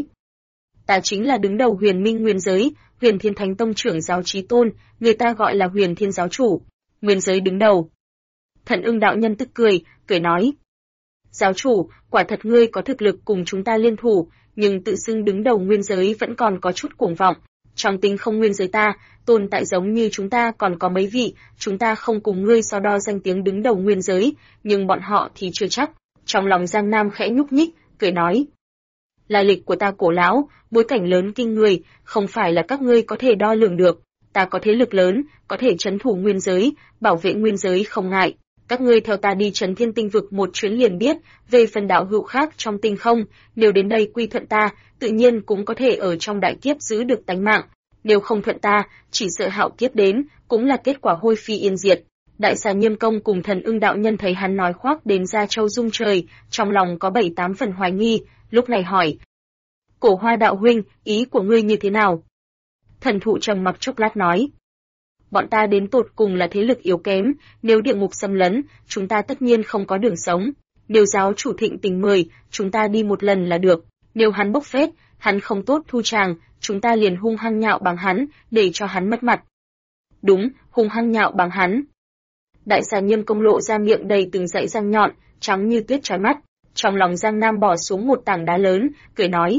Ta chính là đứng đầu Huyền Minh Nguyên giới, Huyền Thiên Thánh Tông trưởng giáo chí tôn, người ta gọi là Huyền Thiên giáo chủ. Nguyên giới đứng đầu. Thần Ưng đạo nhân tức cười, cười nói. Giáo chủ, quả thật ngươi có thực lực cùng chúng ta liên thủ, nhưng tự xưng đứng đầu nguyên giới vẫn còn có chút cuồng vọng. Trong tinh không nguyên giới ta, tồn tại giống như chúng ta còn có mấy vị, chúng ta không cùng ngươi so đo danh tiếng đứng đầu nguyên giới, nhưng bọn họ thì chưa chắc. Trong lòng Giang Nam khẽ nhúc nhích, cười nói. Lai lịch của ta cổ lão, bối cảnh lớn kinh người, không phải là các ngươi có thể đo lường được. Ta có thế lực lớn, có thể trấn thủ nguyên giới, bảo vệ nguyên giới không ngại. Các ngươi theo ta đi Trấn Thiên Tinh vực một chuyến liền biết, về phần đạo hữu khác trong tinh không, nếu đến đây quy thuận ta, tự nhiên cũng có thể ở trong đại kiếp giữ được tánh mạng. Nếu không thuận ta, chỉ sợ hạo kiếp đến, cũng là kết quả hôi phi yên diệt. Đại Xà Nhiêm Công cùng Thần Ưng đạo nhân thấy hắn nói khoác đến ra châu rung trời, trong lòng có 7-8 phần hoài nghi, lúc này hỏi. Cổ Hoa đạo huynh, ý của ngươi như thế nào? Thần thụ trầm mặc chốc lát nói. bọn ta đến tột cùng là thế lực yếu kém, nếu địa ngục xâm lấn, chúng ta tất nhiên không có đường sống. Nếu giáo chủ thịnh tình mời, chúng ta đi một lần là được. Nếu hắn bốc phét, hắn không tốt thu tràng, chúng ta liền hung hăng nhạo bằng hắn, để cho hắn mất mặt. Đúng, hung hăng nhạo bằng hắn. Đại xà Nhiêm Công lộ ra miệng đầy từng dãy răng nhọn, trắng như tuyết chói mắt. Trong lòng Giang Nam bỏ xuống một tảng đá lớn, cười nói: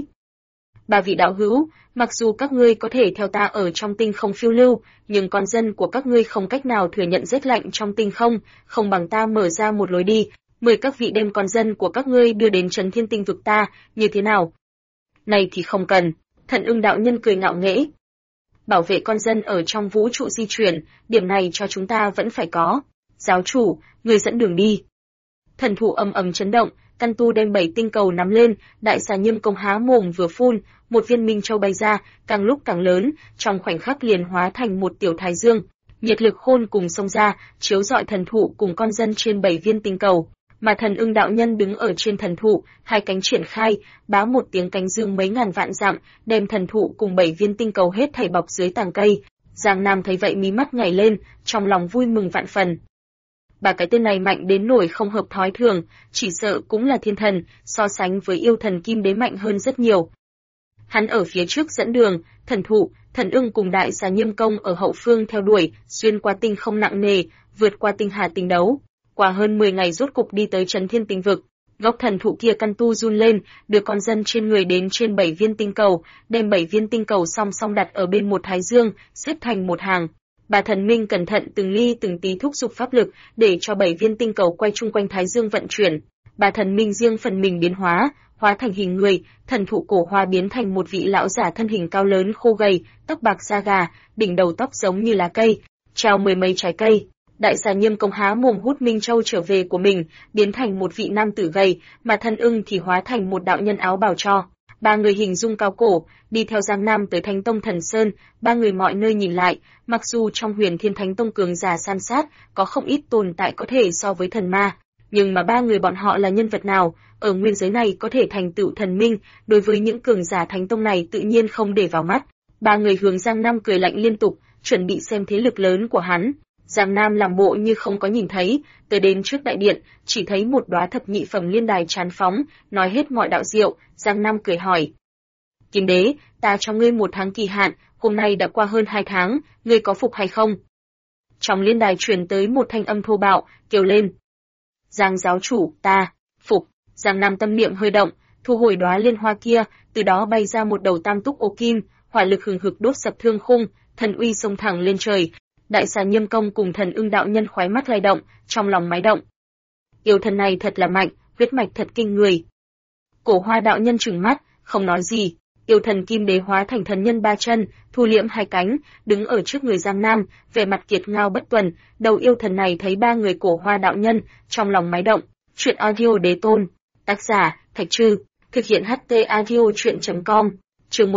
Ba vị đạo hữu, mặc dù các ngươi có thể theo ta ở trong tinh không phiêu lưu, nhưng con dân của các ngươi không cách nào thừa nhận rét lạnh trong tinh không, không bằng ta mở ra một lối đi, mời các vị đem con dân của các ngươi đưa đến Trấn Thiên Tinh vực ta, như thế nào? Này thì không cần, Thần Ưng đạo nhân cười ngạo nghễ. Bảo vệ con dân ở trong vũ trụ di chuyển, điểm này cho chúng ta vẫn phải có. Giáo chủ, người dẫn đường đi. Thần thụ ầm ầm chấn động, căn tu đem 7 tinh cầu nắm lên, đại xà Nhiêm Công há mồm vừa phun, một viên minh châu bay ra, càng lúc càng lớn, trong khoảnh khắc liền hóa thành một tiểu thái dương. Nhiệt lực khôn cùng xông ra, chiếu rọi thần thụ cùng con dân trên 7 viên tinh cầu. Mà Thần Ưng đạo nhân đứng ở trên thần thụ, hai cánh triển khai, bá một tiếng cánh dương mấy ngàn vạn dặm, đem thần thụ cùng 7 viên tinh cầu hết thảy bọc dưới tàng cây. Giang Nam thấy vậy mí mắt nhảy lên, trong lòng vui mừng vạn phần. Bà cái tên này mạnh đến nỗi không hợp thói thường, chỉ sợ cũng là thiên thần, so sánh với yêu thần Kim Đế mạnh hơn rất nhiều. Hắn ở phía trước dẫn đường, thần thụ, Thần Ưng cùng đại xà Nhiêm Công ở hậu phương theo đuổi, xuyên qua tinh không nặng nề, vượt qua tinh hà tinh đấu. Qua hơn 10 ngày rốt cục đi tới Trấn Thiên Tinh vực, gốc thần thụ kia căn tu run lên, đưa con dân trên người đến trên 7 viên tinh cầu, đem 7 viên tinh cầu song song đặt ở bên một thái dương, xếp thành một hàng. Bà thần minh cẩn thận từng ly từng tí thúc giục pháp lực, để cho 7 viên tinh cầu quay chung quanh thái dương vận chuyển. Bà thần minh riêng phần mình biến hóa, hóa thành hình người, thần thụ cổ hoa biến thành một vị lão giả thân hình cao lớn khô gầy, tóc bạc da gà, đỉnh đầu tóc giống như lá cây, trao 10 mấy trái cây. Đại xà Nhiêm Công há mồm hút minh châu trở về của mình, biến thành một vị nam tử gầy, mà Thần Ưng thì hóa thành một đạo nhân áo bào cho. Ba người hình dung cao cổ, đi theo Giang Nam tới Thánh Tông Thần Sơn, ba người mọi nơi nhìn lại, mặc dù trong Huyền Thiên Thánh Tông cường giả san sát, có không ít tồn tại có thể so với thần ma, nhưng mà ba người bọn họ là nhân vật nào, ở nguyên giới này có thể thành tựu thần minh, đối với những cường giả Thánh Tông này tự nhiên không để vào mắt. Ba người hướng Giang Nam cười lạnh liên tục, chuẩn bị xem thế lực lớn của hắn. Giang Nam làm bộ như không có nhìn thấy, tới đến trước đại điện, chỉ thấy một đóa thập nhị phẩm liên đài tràn phóng, nói hết mọi đạo diệu. Giang Nam cười hỏi: Kim Đế, ta cho ngươi 1 tháng kỳ hạn, hôm nay đã qua hơn 2 tháng, ngươi có phục hay không? Trong liên đài truyền tới một thanh âm thô bạo, kêu lên: Giang giáo chủ, ta phục. Giang Nam tâm niệm hơi động, thu hồi đóa liên hoa kia, từ đó bay ra một đầu tam túc ô kim, hỏa lực hừng hực đốt sập thương khung, thần uy xông thẳng lên trời. Đại xà Nhiêm Công cùng Thần Ưng đạo nhân khóe mắt lay động, trong lòng máy động. Yêu thần này thật là mạnh, huyết mạch thật kinh người. Cổ Hoa đạo nhân trừng mắt, không nói gì. Yêu thần Kim Đế hóa thành thần nhân 3 chân, thu liễm 2 cánh, đứng ở trước người Giang Nam, vẻ mặt kiệt ngao bất tuần. Đầu yêu thần này thấy 3 người Cổ Hoa đạo nhân, trong lòng máy động. Truyện audio đế tôn. Tác giả Thạch Trư. Thực hiện HT audio truyện.com. Chương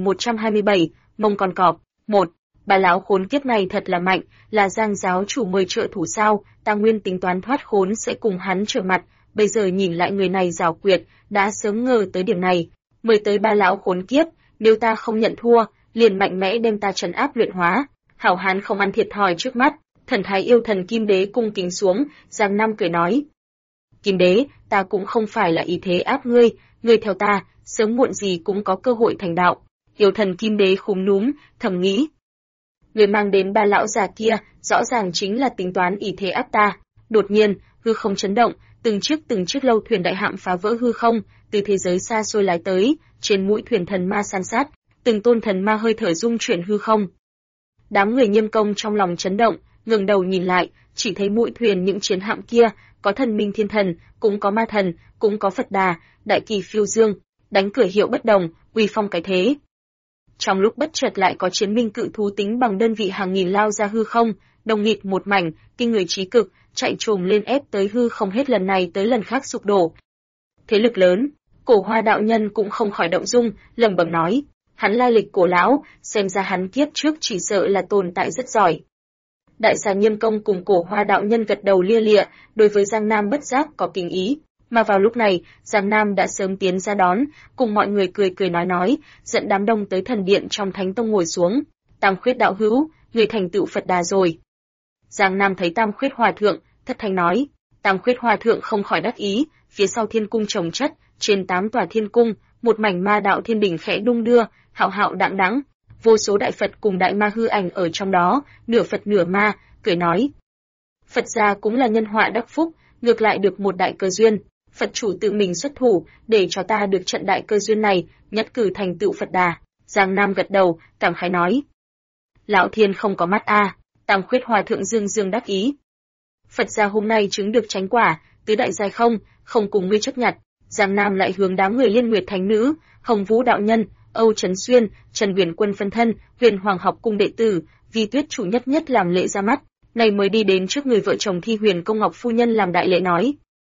1127, Mông Con Cọp. 1. Bà lão khốn kiếp này thật là mạnh, là Giang giáo chủ mời trợ thủ sao? Ta nguyên tính toán thoát khốn sẽ cùng hắn trở mặt, bây giờ nhìn lại người này giảo quyệt, đã sớm ngờ tới điểm này. Mời tới ba lão khốn kiếp, nếu ta không nhận thua, liền mạnh mẽ đem ta trấn áp luyện hóa. Hảo hán không ăn thiệt thòi trước mắt. Thần thái yêu thần Kim Đế cung kính xuống, Giang Nam cười nói: Kim Đế, ta cũng không phải là ý thế áp ngươi, ngươi theo ta, sớm muộn gì cũng có cơ hội thành đạo. Yêu thần Kim Đế khúm núm, thầm nghĩ: người mang đến ba lão già kia, rõ ràng chính là tính toán ý thế áp ta. Đột nhiên, hư không chấn động, từng chiếc lâu thuyền đại hạm phá vỡ hư không, từ thế giới xa xôi lái tới, trên mũi thuyền thần ma san sát, từng tôn thần ma hơi thở rung chuyển hư không. Đám người Nhiêm Công trong lòng chấn động, ngẩng đầu nhìn lại, chỉ thấy mũi thuyền những chiến hạm kia, có thần minh thiên thần, cũng có ma thần, cũng có Phật Đà, đại kỳ phiêu dương, đánh cửa hiệu bất đồng, uy phong cái thế. Trong lúc bất chợt lại có chiến minh cự thú tính bằng đơn vị hàng nghìn lao ra hư không, đồng nghịt một mảnh, kinh người trí cực, chạy trồm lên ép tới hư không hết lần này tới lần khác sụp đổ. Thế lực lớn, Cổ Hoa đạo nhân cũng không khỏi động dung, lẩm bẩm nói: hắn lai lịch cổ lão, xem ra hắn kiếp trước chỉ sợ là tồn tại rất giỏi. Đại xà Nhiêm Công cùng Cổ Hoa đạo nhân gật đầu lia lịa, đối với Giang Nam bất giác có kính ý. Mà vào lúc này, Giang Nam đã sớm tiến ra đón, cùng mọi người cười nói, dẫn đám đông tới thần điện trong Thánh Tông ngồi xuống. Tam Khuyết đạo hữu, người thành tựu Phật Đà rồi. Giang Nam thấy Tam Khuyết Hòa Thượng, thất thanh nói. Tam Khuyết Hòa Thượng không khỏi đắc ý, phía sau thiên cung chồng chất, trên 8 tòa thiên cung, một mảnh ma đạo thiên đỉnh khẽ đung đưa, hạo hạo đãng đãng, vô số đại Phật cùng đại ma hư ảnh ở trong đó, nửa Phật nửa ma, cười nói. Phật gia cũng là nhân họa đắc phúc, ngược lại được một đại cơ duyên. Phật chủ tự mình xuất thủ, để cho ta được trận đại cơ duyên này, nhất cử thành tựu Phật Đà. Giang Nam gật đầu, cảm khái nói. Lão thiên không có mắt a. Tam Khuyết Hòa Thượng dương dương đắc ý. Phật gia hôm nay chứng được chánh quả, tứ đại giai không cùng ngươi chấp nhặt. Giang Nam lại hướng đám người Liên Nguyệt Thánh Nữ, Hồng Vũ đạo nhân, Âu Trấn Xuyên, Trần Huyền Quân phân thân, Huyền Hoàng học cung đệ tử, Vi Tuyết chủ nhất làm lễ ra mắt, này mới đi đến trước người vợ chồng Thi Huyền công Ngọc phu nhân làm đại lễ nói.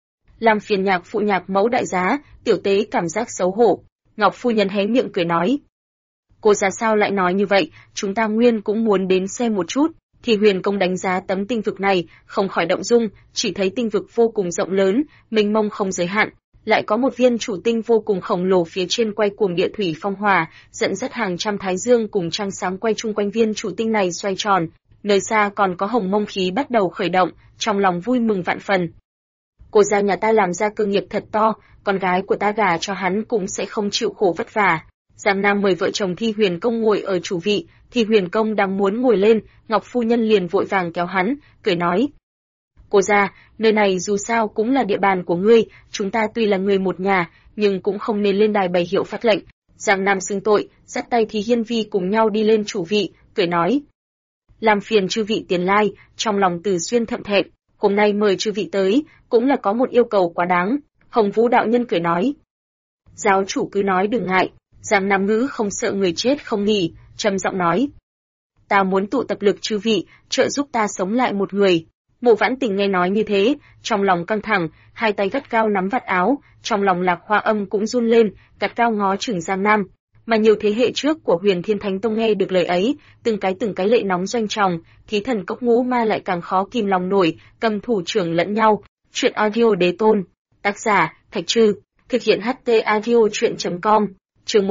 Làm phiền nhạc phụ nhạc mẫu đại giá, tiểu tế cảm giác xấu hổ. Ngọc phu nhân hé miệng cười nói. Cô ra sao lại nói như vậy, chúng ta nguyên cũng muốn đến xem một chút. Thì Huyền công đánh giá tấm tinh vực này, không khỏi động dung, chỉ thấy tinh vực vô cùng rộng lớn, mênh mông không giới hạn, lại có một viên chủ tinh vô cùng khổng lồ phía trên quay cuồng địa thủy phong hỏa, dẫn dắt hàng trăm thái dương cùng trăng sáng quay chung quanh viên chủ tinh này xoay tròn. Nơi xa còn có hồng mông khí bắt đầu khởi động, trong lòng vui mừng vạn phần. Cô gia nhà ta làm ra cơ nghiệp thật to, con gái của ta gả cho hắn cũng sẽ không chịu khổ vất vả. Giang Nam mời vợ chồng Thi Huyền công ngồi ở chủ vị, Thi Huyền công đang muốn ngồi lên, Ngọc phu nhân liền vội vàng kéo hắn, cười nói: "Cô gia, nơi này dù sao cũng là địa bàn của ngươi, chúng ta tuy là người một nhà, nhưng cũng không nên lên đài bày hiệu phát lệnh." Giang Nam xưng tội, dắt tay Thi Hiên Vi cùng nhau đi lên chủ vị, cười nói: "Làm phiền chư vị tiền lai." Trong lòng Từ Xuyên thậm thẹn, hôm nay mời chư vị tới, cũng là có một yêu cầu quá đáng. Hồng Vũ đạo nhân cười nói: "Giáo chủ cứ nói đừng ngại." Giang Nam ngữ không sợ người chết không nghỉ, trầm giọng nói: "Ta muốn tụ tập lực chư vị, trợ giúp ta sống lại một người." Mộ Vãn Tình nghe nói như thế, trong lòng căng thẳng, hai tay gắt gao nắm vạt áo, trong lòng Lạc Hoa Âm cũng run lên, gắt gao ngó chừng Giang Nam. Mà nhiều thế hệ trước của Huyền Thiên Thánh Tông nghe được lời ấy, từng cái lệ nóng doanh tròng, Thí Thần Cốc Ngũ Ma lại càng khó kìm lòng nổi, cầm thủ trưởng lẫn nhau. Chuyện audio đế tôn, tác giả Thạch Trư, thực hiện HT audio truyện.com, chương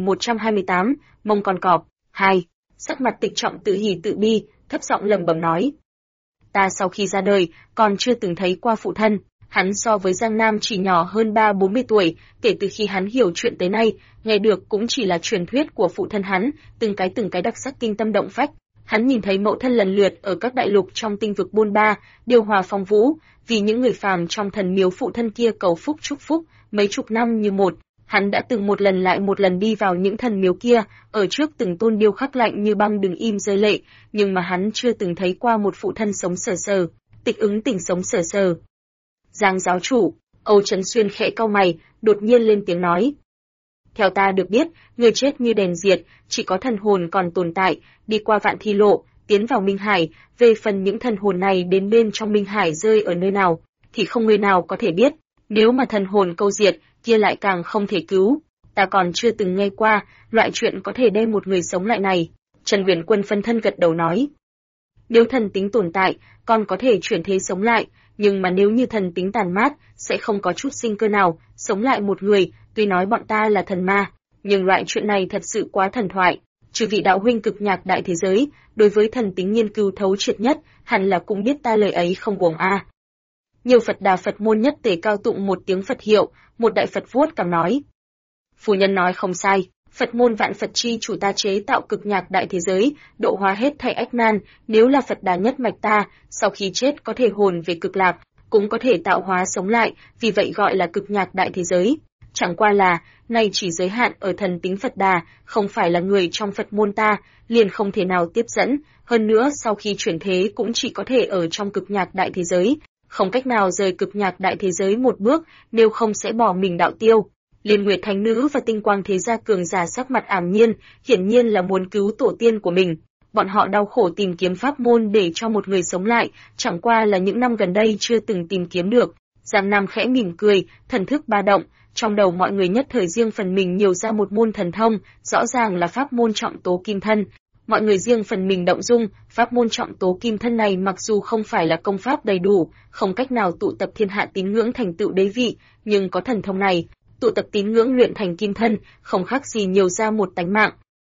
1128, mông con cọp. 2. Sắc mặt Tịch Trọng tự hỉ tự bi, thấp giọng lẩm bẩm nói: "Ta sau khi ra đời, còn chưa từng thấy qua phụ thân." Hắn so với Giang Nam chỉ nhỏ hơn 30-40 tuổi, kể từ khi hắn hiểu chuyện tới nay, nghe được cũng chỉ là truyền thuyết của phụ thân hắn, từng cái đặc sắc kinh tâm động phách. Hắn nhìn thấy mẫu thân lần lượt ở các đại lục trong tinh vực bôn ba, điều hòa phong vũ, vì những người phàm trong thần miếu phụ thân kia cầu phúc chúc phúc, mấy chục năm như một. Hắn đã từng một lần lại một lần đi vào những thần miếu kia, ở trước từng tôn điêu khắc lạnh như băng đứng im rơi lệ, nhưng mà hắn chưa từng thấy qua một phụ thân sống sờ sờ. Tịch Ứng Tình sống sờ sờ. Giang giáo chủ, Âu Trấn Xuyên khẽ cau mày, đột nhiên lên tiếng nói: "Theo ta được biết, người chết như đèn diệt, chỉ có thần hồn còn tồn tại, đi qua vạn thi lộ, tiến vào Minh Hải, về phần những thần hồn này đến bên trong Minh Hải rơi ở nơi nào, thì không người nào có thể biết, nếu mà thần hồn câu diệt, kia lại càng không thể cứu. Ta còn chưa từng nghe qua, loại chuyện có thể đem một người sống lại này." Trần Huyền Quân phân thân gật đầu nói: "Nếu thần tính tồn tại, còn có thể chuyển thế sống lại, nhưng mà nếu như thần tính tàn mát, sẽ không có chút sinh cơ nào, sống lại một người, tuy nói bọn ta là thần ma, nhưng loại chuyện này thật sự quá thần thoại. Chư vị đạo huynh cực nhạc đại thế giới, đối với thần tính nghiên cứu thấu triệt nhất, hẳn là cũng biết ta lời ấy không uổng a." Nhiều Phật Đà Phật môn nhất tề cao tụng một tiếng Phật hiệu, một đại Phật vuốt cằm nói: "Phu nhân nói không sai, Phật môn vạn Phật chi chủ ta chế tạo cực nhạc đại thế giới, độ hóa hết thảy ách nan, nếu là Phật Đà nhất mạch ta, sau khi chết có thể hồn về cực lạc, cũng có thể tạo hóa sống lại, vì vậy gọi là cực nhạc đại thế giới. Chẳng qua là, này chỉ giới hạn ở thần tính Phật Đà, không phải là người trong Phật môn ta, liền không thể nào tiếp dẫn, hơn nữa sau khi chuyển thế cũng chỉ có thể ở trong cực nhạc đại thế giới, không cách nào rời cực nhạc đại thế giới một bước, nếu không sẽ bỏ mình đạo tiêu." Liên Nguyệt Thánh Nữ và Tinh Quang Thế Gia cường giả sắc mặt ảm nhiên, hiển nhiên là muốn cứu tổ tiên của mình. Bọn họ đau khổ tìm kiếm pháp môn để cho một người sống lại, chẳng qua là những năm gần đây chưa từng tìm kiếm được. Giang Nam khẽ mỉm cười, thần thức ba động, trong đầu mọi người nhất thời riêng phần mình nhiều ra một môn thần thông, rõ ràng là pháp môn trọng tố kim thân. Mọi người riêng phần mình động dung, pháp môn trọng tố kim thân này mặc dù không phải là công pháp đầy đủ, không cách nào tụ tập thiên hạ tín ngưỡng thành tựu đế vị, nhưng có thần thông này, tụ tập tín ngưỡng luyện thành kim thân, không khác gì nhiều ra một tánh mạng.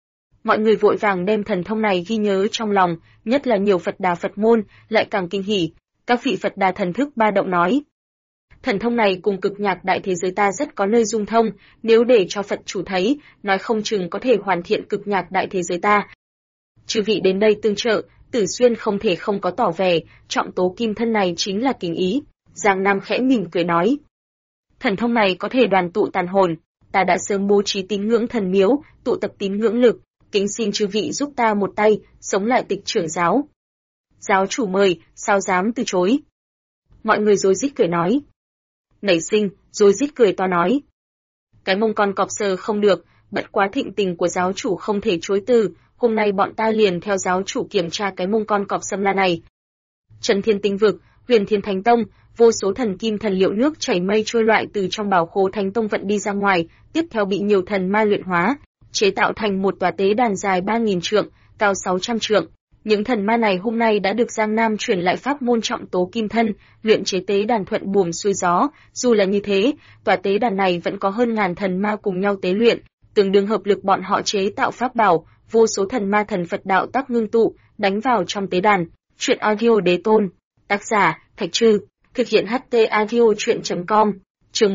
Mọi người vội vàng đem thần thông này ghi nhớ trong lòng, nhất là nhiều Phật Đà Phật môn, lại càng kinh hỉ. Các vị Phật Đà thần thức ba động nói. Thần thông này cùng cực nhạc đại thế giới ta rất có nơi dung thông, nếu để cho Phật chủ thấy, nói không chừng có thể hoàn thiện cực nhạc đại thế giới ta. Chư vị đến đây tương trợ, Tử Xuyên không thể không có tỏ vẻ, trọng tố kim thân này chính là kính ý. Giang Nam khẽ mỉm cười nói. Thần thông này có thể đoàn tụ tàn hồn, ta đã sớm bố trí tín ngưỡng thần miếu, tụ tập tín ngưỡng lực, kính xin chư vị giúp ta một tay, sống lại Tịch trưởng giáo. Giáo chủ mời, sao dám từ chối? Mọi người rối rít cười nói. Nảy sinh, rối rít cười to nói. Cái mông con cọp sờ không được, bất quá thịnh tình của giáo chủ không thể chối từ, hôm nay bọn ta liền theo giáo chủ kiểm tra cái mông con cọp xâm la này. Trần Thiên Tinh Vực, Huyền Thiên Thánh Tông, vô số thần kim thần liệu nước chảy mây trôi loại từ trong bảo khố Thánh Tông vận đi ra ngoài, tiếp theo bị nhiều thần ma luyện hóa, chế tạo thành một tòa tế đàn dài 3.000 trượng, cao 600 trượng. Những thần ma này hôm nay đã được Giang Nam truyền lại pháp môn trọng tố kim thân, luyện chế tế đàn thuận buồm xuôi gió. Dù là như thế, tòa tế đàn này vẫn có hơn ngàn thần ma cùng nhau tế luyện, tương đương hợp lực bọn họ chế tạo pháp bảo, vô số thần ma thần Phật đạo tác ngưng tụ, đánh vào trong tế đàn. Truyện audio đế tôn. Tác giả, Thạch Trư. Thực hiện HT audio truyện.com. Chương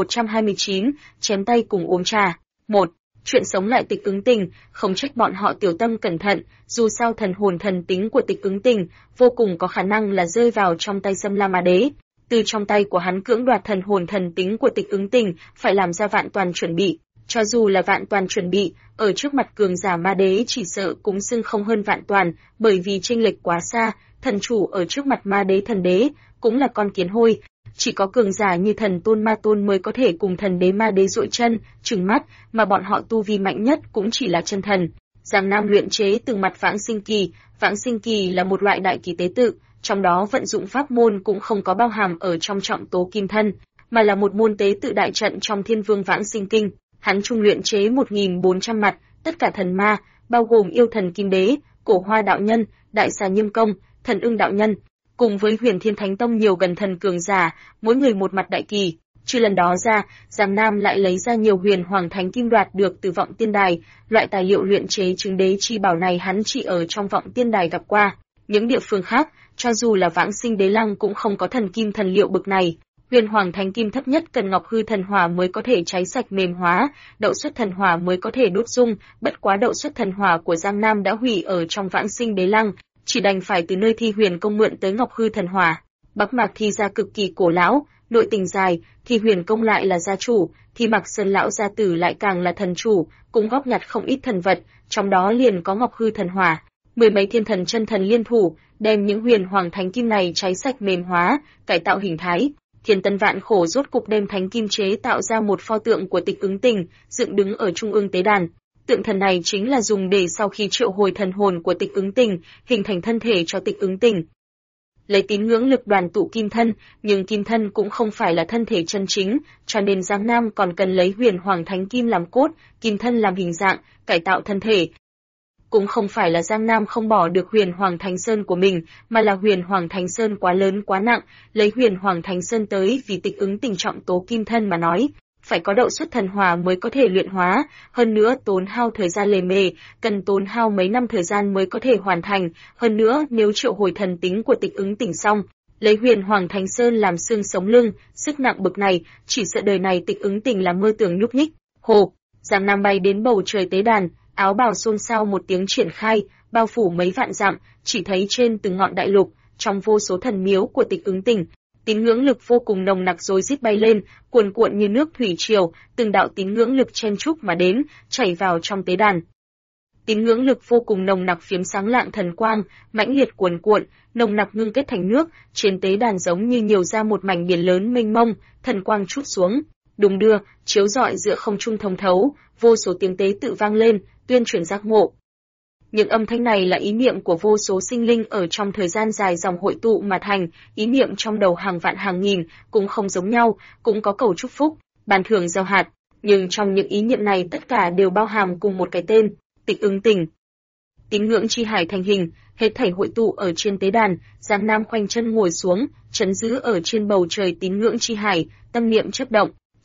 1129, chém tay cùng uống trà. 1. Chuyện sống lại Tịch Ứng Tình, không trách bọn họ tiểu tâm cẩn thận, dù sao thần hồn thần tính của Tịch Ứng Tình vô cùng có khả năng là rơi vào trong tay Xâm La Ma Đế. Từ trong tay của hắn cưỡng đoạt thần hồn thần tính của Tịch Ứng Tình, phải làm ra vạn toàn chuẩn bị. Cho dù là vạn toàn chuẩn bị, ở trước mặt cường giả Ma Đế chỉ sợ cũng xưng không hơn vạn toàn, bởi vì chênh lệch quá xa, thần chủ ở trước mặt Ma Đế thần đế cũng là con kiến hôi. Chỉ có cường giả như thần tôn ma tôn mới có thể cùng thần đế ma đế dội chân, trừng mắt, mà bọn họ tu vi mạnh nhất cũng chỉ là chân thần. Giang Nam luyện chế từng mặt vãng sinh kỳ là một loại đại kỳ tế tự, trong đó vận dụng pháp môn cũng không có bao hàm ở trong trọng tố kim thân, mà là một môn tế tự đại trận trong Thiên Vương Vãng Sinh Kinh. Hắn trung luyện chế 1400 mặt, tất cả thần ma, bao gồm yêu thần Kim Đế, Cổ Hoa đạo nhân, Đại Xà Nhiêm Công, Thần Ưng đạo nhân, cùng với Huyền Thiên Thánh Tông nhiều gần thần cường giả, mỗi người một mặt đại kỳ. Trừ lần đó ra, Giang Nam lại lấy ra nhiều Huyền Hoàng Thánh Kim đoạt được từ Vọng Tiên Đài, loại tài liệu luyện chế chứng đế chi bảo này hắn chỉ ở trong Vọng Tiên Đài gặp qua, những địa phương khác, cho dù là Vãng Sinh Đế Lăng cũng không có thần kim thần liệu bực này. Huyền Hoàng Thánh Kim thấp nhất cần Ngọc Hư Thần Hỏa mới có thể cháy sạch mềm hóa, Đậu Xuất Thần Hỏa mới có thể đốt dung, bất quá Đậu Xuất Thần Hỏa của Giang Nam đã hủy ở trong Vãng Sinh Đế Lăng, chỉ đành phải từ nơi Thi Huyền Công mượn tới Ngọc Hư Thần Hỏa. Bắc Mạc Thi gia cực kỳ cổ lão, nội tình dài, Thi Huyền Công lại là gia chủ, Thi Mạc Sơn lão gia tử lại càng là thần chủ, cũng góp nhặt không ít thần vật, trong đó liền có Ngọc Hư Thần Hỏa. Mười mấy thiên thần chân thần liên thủ, đem những Huyền Hoàng Thánh Kim này cháy sạch mềm hóa, cải tạo hình thái. Thiên Tân vạn khổ rốt cục đem thánh kim chế tạo ra một pho tượng của Tịch Ứng Tình, dựng đứng ở trung ương tế đàn. Tượng thần này chính là dùng để sau khi triệu hồi thần hồn của Tịch Ứng Tình, hình thành thân thể cho Tịch Ứng Tình. Lấy tín ngưỡng lực đoàn tụ kim thân, nhưng kim thân cũng không phải là thân thể chân chính, cho nên Giang Nam còn cần lấy Huyền Hoàng Thánh Kim làm cốt, kim thân làm hình dạng, cải tạo thân thể. Cũng không phải là Giang Nam không bỏ được Huyền Hoàng Thánh Sơn của mình, mà là Huyền Hoàng Thánh Sơn quá lớn quá nặng, lấy Huyền Hoàng Thánh Sơn tới vì Tịch Ứng Tình trọng tố kim thân mà nói, phải có Đậu Xuất Thần Hỏa mới có thể luyện hóa, hơn nữa tốn hao thời gian lề mề, cần tốn hao mấy năm thời gian mới có thể hoàn thành, hơn nữa nếu triệu hồi thần tính của Tịch Ứng Tình xong, lấy Huyền Hoàng Thánh Sơn làm xương sống lưng, sức nặng bực này, chỉ sợ đời này Tịch Ứng Tình là mơ tưởng nhúc nhích. Hồ, Giang Nam bay đến bầu trời tế đàn, áo bào xôn xao một tiếng triển khai, bao phủ mấy vạn dặm, chỉ thấy trên từng ngọn đại lục, trong vô số thần miếu của Tịch Ứng Tình, tín ngưỡng lực vô cùng nồng nặc rối rít bay lên, cuồn cuộn như nước thủy triều, từng đạo tín ngưỡng lực chen chúc mà đến, chảy vào trong tế đàn. Tín ngưỡng lực vô cùng nồng nặc phiếm sáng lạng thần quang, mãnh liệt cuồn cuộn, nồng nặc ngưng kết thành nước, trên tế đàn giống như nhiều ra một mảnh biển lớn mênh mông, thần quang trút xuống, đùng đưa, chiếu rọi giữa không trung thông thấu, vô số tiếng tế tự vang lên, tuyên truyền giác ngộ. Những âm thanh này là ý niệm của vô số sinh linh ở trong thời gian dài dòng hội tụ mà thành, ý niệm trong đầu hàng vạn hàng nghìn, cũng không giống nhau, cũng có cầu chúc phúc, ban thưởng gieo hạt, nhưng trong những ý niệm này tất cả đều bao hàm cùng một cái tên, Tịch Ứng Tình. Tín ngưỡng chi hải thành hình, hết thảy hội tụ ở trên tế đàn, Giang Nam khoanh chân ngồi xuống, trấn giữ ở trên bầu trời tín ngưỡng chi hải, tâm niệm chớp động,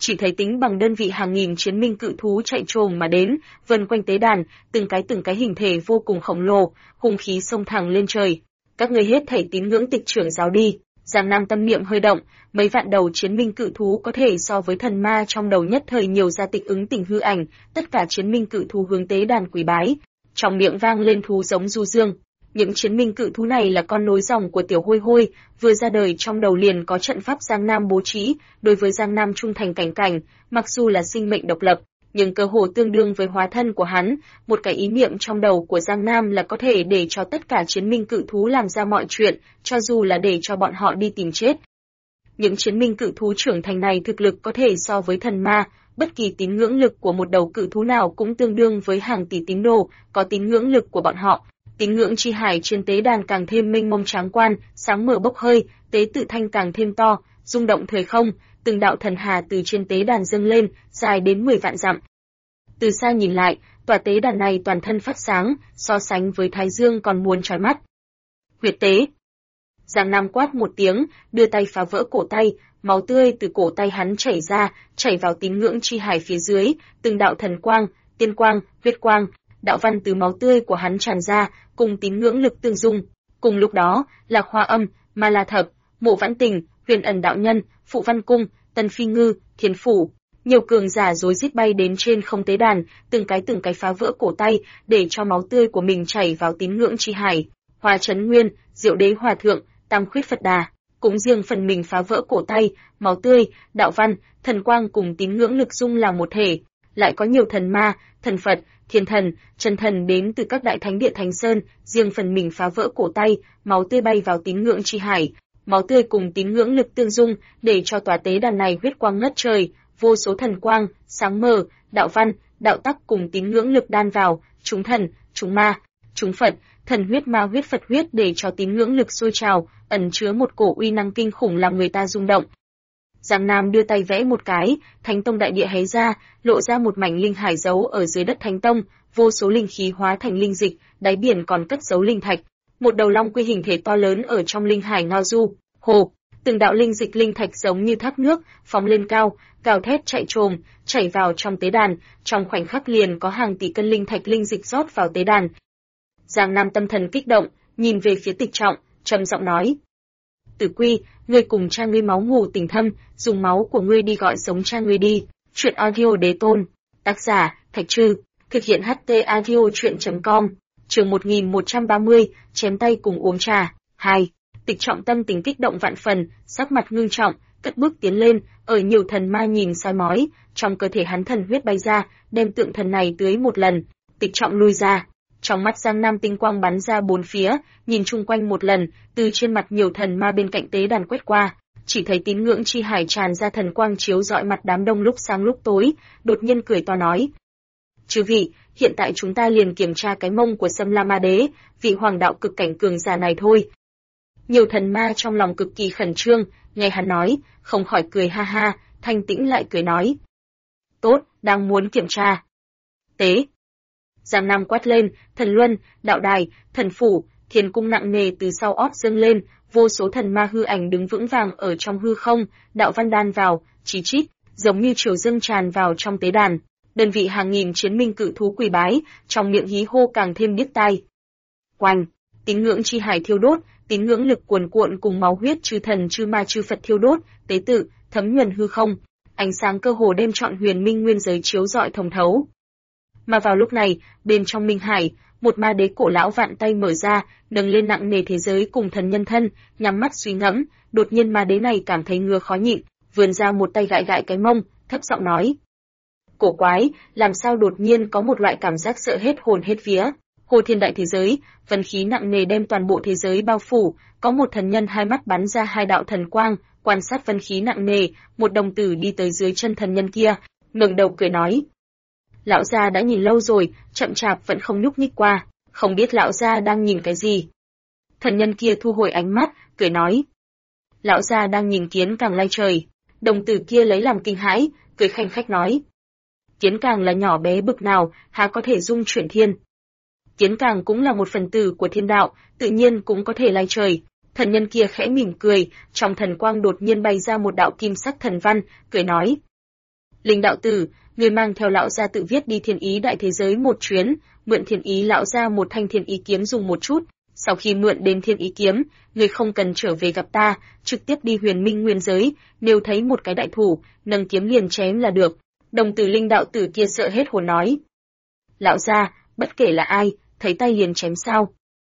chỉ thấy tính bằng đơn vị hàng nghìn chiến minh cự thú chạy trồm mà đến, vần quanh tế đàn, từng cái hình thể vô cùng khổng lồ, hung khí xông thẳng lên trời. Các ngươi hết thảy tín ngưỡng tịch trưởng giáo đi. Giang Nam tâm niệm hơi động, mấy vạn đầu chiến minh cự thú có thể so với thần ma trong đầu nhất thời nhiều ra tịch ứng tình hư ảnh, tất cả chiến minh cự thú hướng tế đàn quỳ bái, trong miệng vang lên thú giống du dương. Những chiến minh cự thú này là con nối dòng của Tiểu Hôi Hôi, vừa ra đời trong đầu liền có trận pháp Giang Nam bố trí, đối với Giang Nam trung thành cảnh cảnh, mặc dù là sinh mệnh độc lập, nhưng cơ hồ tương đương với hóa thân của hắn, một cái ý niệm trong đầu của Giang Nam là có thể để cho tất cả chiến minh cự thú làm ra mọi chuyện, cho dù là để cho bọn họ đi tìm chết. Những chiến minh cự thú trưởng thành này thực lực có thể so với thần ma, bất kỳ tín ngưỡng lực của một đầu cự thú nào cũng tương đương với hàng tỷ tín đồ, có tín ngưỡng lực của bọn họ. Tín ngưỡng chi hải trên tế đàn càng thêm mênh mông tráng quan, sáng mở bốc hơi, tế tự thanh càng thêm to, rung động thời không, từng đạo thần hà từ trên tế đàn dâng lên, dài đến 10 vạn dặm. Từ xa nhìn lại, tòa tế đàn này toàn thân phát sáng, so sánh với thái dương còn muốn chói mắt. Huyết tế. Giang Nam quát một tiếng, đưa tay phá vỡ cổ tay, máu tươi từ cổ tay hắn chảy ra, chảy vào tín ngưỡng chi hải phía dưới, từng đạo thần quang, tiên quang, huyết quang, đạo văn từ máu tươi của hắn tràn ra, cùng tín ngưỡng lực tương dung. Cùng lúc đó, Lạc Hoa Âm, Ma La Thập, Mộ Vãn Tình, Huyền Ẩn đạo nhân, Phụ Văn Cung, Tần Phi Ngư, Thiền Phủ, nhiều cường giả rối rít bay đến trên không tế đàn, từng cái phá vỡ cổ tay, để cho máu tươi của mình chảy vào tín ngưỡng chi hải. Hoa Chấn Nguyên, Diệu Đế Hòa Thượng, Tam Khuyết Phật Đà, cũng riêng phần mình phá vỡ cổ tay, máu tươi, đạo văn, thần quang cùng tín ngưỡng lực dung làm một thể. Lại có nhiều thần ma, thần Phật, thiên thần, chân thần đến từ các đại thánh địa Thánh Sơn, riêng phần mình phá vỡ cổ tay, máu tươi bay vào tín ngưỡng chi hải. Máu tươi cùng tín ngưỡng lực tương dung, để cho tòa tế đàn này huyết quang ngất trời, vô số thần quang, sáng mờ, đạo văn, đạo tắc cùng tín ngưỡng lực đan vào, chúng thần, chúng ma, chúng Phật, thần huyết ma huyết Phật huyết để cho tín ngưỡng lực sôi trào, ẩn chứa một cổ uy năng kinh khủng làm người ta rung động. Giang Nam đưa tay vẽ một cái, Thánh Tông đại địa hé ra, lộ ra một mảnh linh hải giấu ở dưới đất Thánh Tông, vô số linh khí hóa thành linh dịch, đáy biển còn cất giấu linh thạch. Một đầu long quy hình thể to lớn ở trong linh hải ngao du, hồ, từng đạo linh dịch linh thạch giống như thác nước, phóng lên cao, gào thét chạy trồm, chảy vào trong tế đàn, trong khoảnh khắc liền có hàng tỷ cân linh thạch linh dịch rót vào tế đàn. Giang Nam tâm thần kích động, nhìn về phía Tịch Trọng, trầm giọng nói: Tử Quy, ngươi cùng cha ngươi máu mù tình thâm, dùng máu của ngươi đi gọi sống cha ngươi đi. Truyện audio đế tôn. Tác giả: Thạch Trư. Thực hiện HT audio truyện.com. Chương 1130, chém tay cùng uống trà. 2. Tịch Trọng tâm tình kích động vạn phần, sắc mặt ngưng trọng, cất bước tiến lên, ở nhiều thần ma nhìn soi mói, trong cơ thể hắn thần huyết bay ra, đem tượng thần này tưới một lần. Tịch Trọng lui ra. Trong mắt Giang Nam tinh quang bắn ra bốn phía, nhìn chung quanh một lần, từ trên mặt nhiều thần ma bên cạnh tế đàn quét qua, chỉ thấy tín ngưỡng chi hải tràn ra thần quang chiếu rọi mặt đám đông lúc sáng lúc tối, đột nhiên cười to nói: Chư vị, hiện tại chúng ta liền kiểm tra cái mông của Sâm La Ma Đế, vị hoàng đạo cực cảnh cường giả này thôi. Nhiều thần ma trong lòng cực kỳ khẩn trương, nghe hắn nói, không khỏi cười ha ha, Thanh Tĩnh lại cười nói: Tốt, đang muốn kiểm tra. Tế. Giang Nam quát lên, thần luân, đạo đài, thần phủ, thiên cung nặng nề từ sau ót dâng lên, vô số thần ma hư ảnh đứng vững vàng ở trong hư không, đạo văn đan vào, chí chít, giống như triều dâng tràn vào trong tế đàn. Đơn vị hàng nghìn chiến minh cự thú quỳ bái, trong miệng hí hô càng thêm điếc tai. Oanh, tín ngưỡng chi hải thiêu đốt, tín ngưỡng lực cuồn cuộn cùng máu huyết chư thần chư ma chư Phật thiêu đốt, tế tự, thấm nhuần hư không, ánh sáng cơ hồ đem trọn huyền minh nguyên giới chiếu rọi thông thấu. Mà vào lúc này, bên trong minh hải, một ma đế cổ lão vạn tay mở ra, nâng lên nặng nề thế giới cùng thần nhân thân, nhắm mắt suy ngẫm, đột nhiên ma đế này cảm thấy ngứa khó nhịn, vươn ra một tay gãi gãi cái mông, thấp giọng nói: Cổ quái, làm sao đột nhiên có một loại cảm giác sợ hết hồn hết vía. Hồ thiên đại thế giới, vân khí nặng nề đem toàn bộ thế giới bao phủ, có một thần nhân hai mắt bắn ra hai đạo thần quang, quan sát vân khí nặng nề, một đồng tử đi tới dưới chân thần nhân kia, ngẩng đầu cười nói: Lão gia đã nhìn lâu rồi, chậm chạp vẫn không nhúc nhích qua, không biết lão gia đang nhìn cái gì. Thần nhân kia thu hồi ánh mắt, cười nói: Lão gia đang nhìn Kiến Càng lay trời. Đồng tử kia lấy làm kinh hãi, cười khanh khách nói: Kiến Càng là nhỏ bé bực nào, há có thể dung chuyển thiên. Kiến Càng cũng là một phần tử của thiên đạo, tự nhiên cũng có thể lay trời. Thần nhân kia khẽ mỉm cười, trong thần quang đột nhiên bay ra một đạo kim sắc thần văn, cười nói: Linh đạo tử, người mang theo lão gia tự viết đi thiên ý đại thế giới một chuyến, mượn thiên ý lão gia một thanh thiên ý kiếm dùng một chút. Sau khi mượn đến thiên ý kiếm, người không cần trở về gặp ta, trực tiếp đi huyền minh nguyên giới, nếu thấy một cái đại thủ, nâng kiếm liền chém là được. Đồng tử linh đạo tử kia sợ hết hồn nói. Lão gia, bất kể là ai, thấy tay liền chém sao?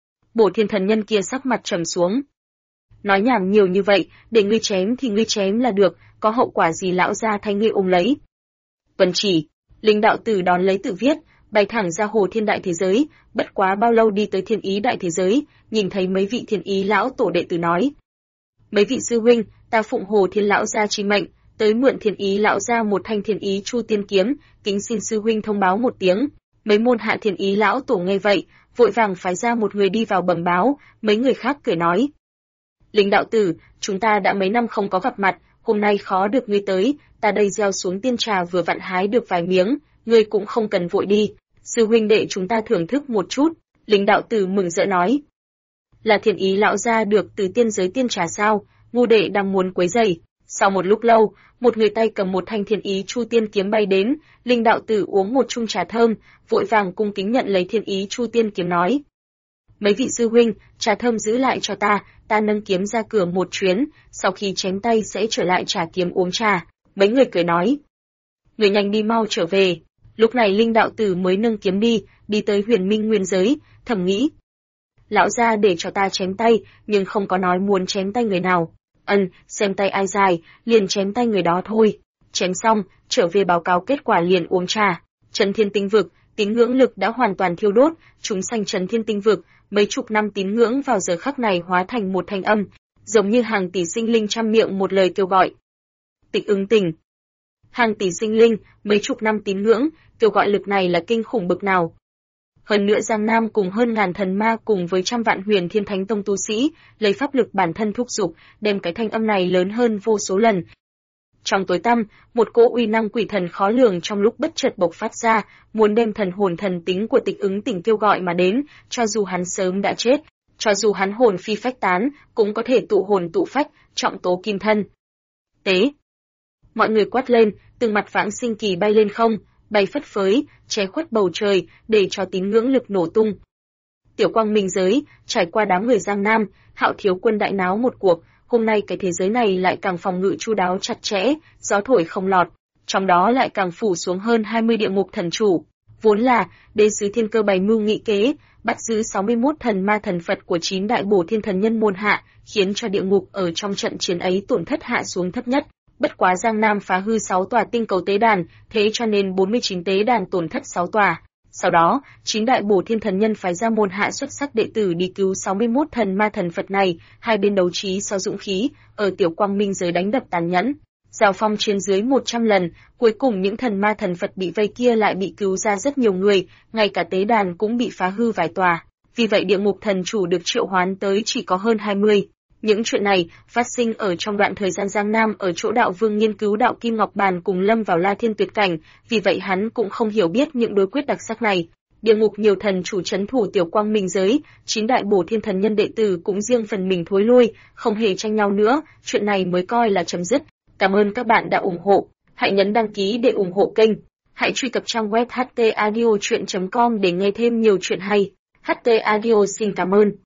Bổ thiên thần nhân kia sắc mặt trầm xuống. Nói nhảm nhiều như vậy, để ngươi chém thì ngươi chém là được, có hậu quả gì lão gia thay ngươi ôm lấy. Vân chỉ, linh đạo tử đón lấy tự viết, bay thẳng ra hồ thiên đại thế giới, bất quá bao lâu đi tới thiên ý đại thế giới, nhìn thấy mấy vị thiên ý lão tổ đệ tử nói. Mấy vị sư huynh, ta phụng hồ thiên lão gia chi mệnh, tới mượn thiên ý lão gia một thanh thiên ý chu tiên kiếm, kính xin sư huynh thông báo một tiếng. Mấy môn hạ thiên ý lão tổ nghe vậy, vội vàng phái ra một người đi vào bẩm báo, mấy người khác cười nói. Linh đạo tử, chúng ta đã mấy năm không có gặp mặt, hôm nay khó được ngươi tới, ta đây gieo xuống tiên trà vừa vặn hái được vài miếng, ngươi cũng không cần vội đi, sư huynh đệ chúng ta thưởng thức một chút. Linh đạo tử mừng rỡ nói. Là thiên ý lão gia được từ tiên giới tiên trà sao, ngu đệ đang muốn quấy rầy. Sau một lúc lâu, một người tay cầm một thanh thiên ý chu tiên kiếm bay đến, linh đạo tử uống một chung trà thơm, vội vàng cung kính nhận lấy thiên ý chu tiên kiếm nói. Mấy vị sư huynh, trà thơm giữ lại cho ta nâng kiếm ra cửa một chuyến, sau khi chém tay sẽ trở lại trả kiếm uống trà. Mấy người cười nói. Người nhanh đi mau trở về. Lúc này linh đạo tử mới nâng kiếm đi tới huyền minh nguyên giới, thầm nghĩ. Lão gia để cho ta chém tay, nhưng không có nói muốn chém tay người nào. Xem tay ai dài, liền chém tay người đó thôi. Chém xong, trở về báo cáo kết quả liền uống trà. Trấn Thiên Tinh Vực, tín ngưỡng lực đã hoàn toàn thiêu đốt, chúng sanh Trấn Thiên Tinh Vực, mấy chục năm tín ngưỡng vào giờ khắc này hóa thành một thanh âm, giống như hàng tỷ sinh linh trăm miệng một lời kêu gọi. Tịch ứng tỉnh. Hàng tỷ sinh linh, mấy chục năm tín ngưỡng, kêu gọi lực này là kinh khủng bực nào. Hơn nữa Giang Nam cùng hơn ngàn thần ma cùng với trăm vạn huyền thiên thánh tông tu sĩ, lấy pháp lực bản thân thúc giục, đem cái thanh âm này lớn hơn vô số lần. Trong tối tăm, một cỗ uy năng quỷ thần khó lường trong lúc bất chợt bộc phát ra, muốn đem thần hồn thần tính của Tịch ứng tỉnh kêu gọi mà đến, cho dù hắn sớm đã chết, cho dù hắn hồn phi phách tán, cũng có thể tụ hồn tụ phách, trọng tố kim thân. Tế! Mọi người quát lên, từng mặt vãng sinh kỳ bay lên không, bay phất phới, che khuất bầu trời, để cho tín ngưỡng lực nổ tung. Tiểu quang minh giới, trải qua đám người Giang Nam, Hạo thiếu quân đại náo một cuộc, hôm nay cái thế giới này lại càng phòng ngự chu đáo chặt chẽ, gió thổi không lọt, trong đó lại càng phủ xuống hơn 20 địa ngục thần chủ. Vốn là, đế sứ thiên cơ bày mưu nghị kế, bắt giữ 61 thần ma thần Phật của 9 đại bổ thiên thần nhân môn hạ, khiến cho địa ngục ở trong trận chiến ấy tổn thất hạ xuống thấp nhất. Bất quá Giang Nam phá hư 6 tòa tinh cầu tế đàn, thế cho nên 49 tế đàn tổn thất 6 tòa. Sau đó, 9 đại bổ thiên thần nhân phái ra môn hạ xuất sắc đệ tử đi cứu 61 thần ma thần Phật này, hai bên đấu trí so dũng khí, ở tiểu quang minh giới đánh đập tàn nhẫn. Giao phong trên dưới 100 lần, cuối cùng những thần ma thần Phật bị vây kia lại bị cứu ra rất nhiều người, ngay cả tế đàn cũng bị phá hư vài tòa. Vì vậy địa ngục thần chủ được triệu hoán tới chỉ có hơn 20. Những chuyện này phát sinh ở trong đoạn thời gian Giang Nam ở chỗ đạo vương nghiên cứu đạo Kim Ngọc Bàn cùng lâm vào La Thiên tuyệt cảnh, vì vậy hắn cũng không hiểu biết những đối quyết đặc sắc này. Địa ngục nhiều thần chủ trấn thủ tiểu quang minh giới, 9 đại bổ thiên thần nhân đệ tử cũng riêng phần mình thối lui, không hề tranh nhau nữa, chuyện này mới coi là chấm dứt. Cảm ơn các bạn đã ủng hộ, hãy nhấn đăng ký để ủng hộ kênh, hãy truy cập trang web htaudio.com để nghe thêm nhiều chuyện hay. HT Audio xin cảm ơn.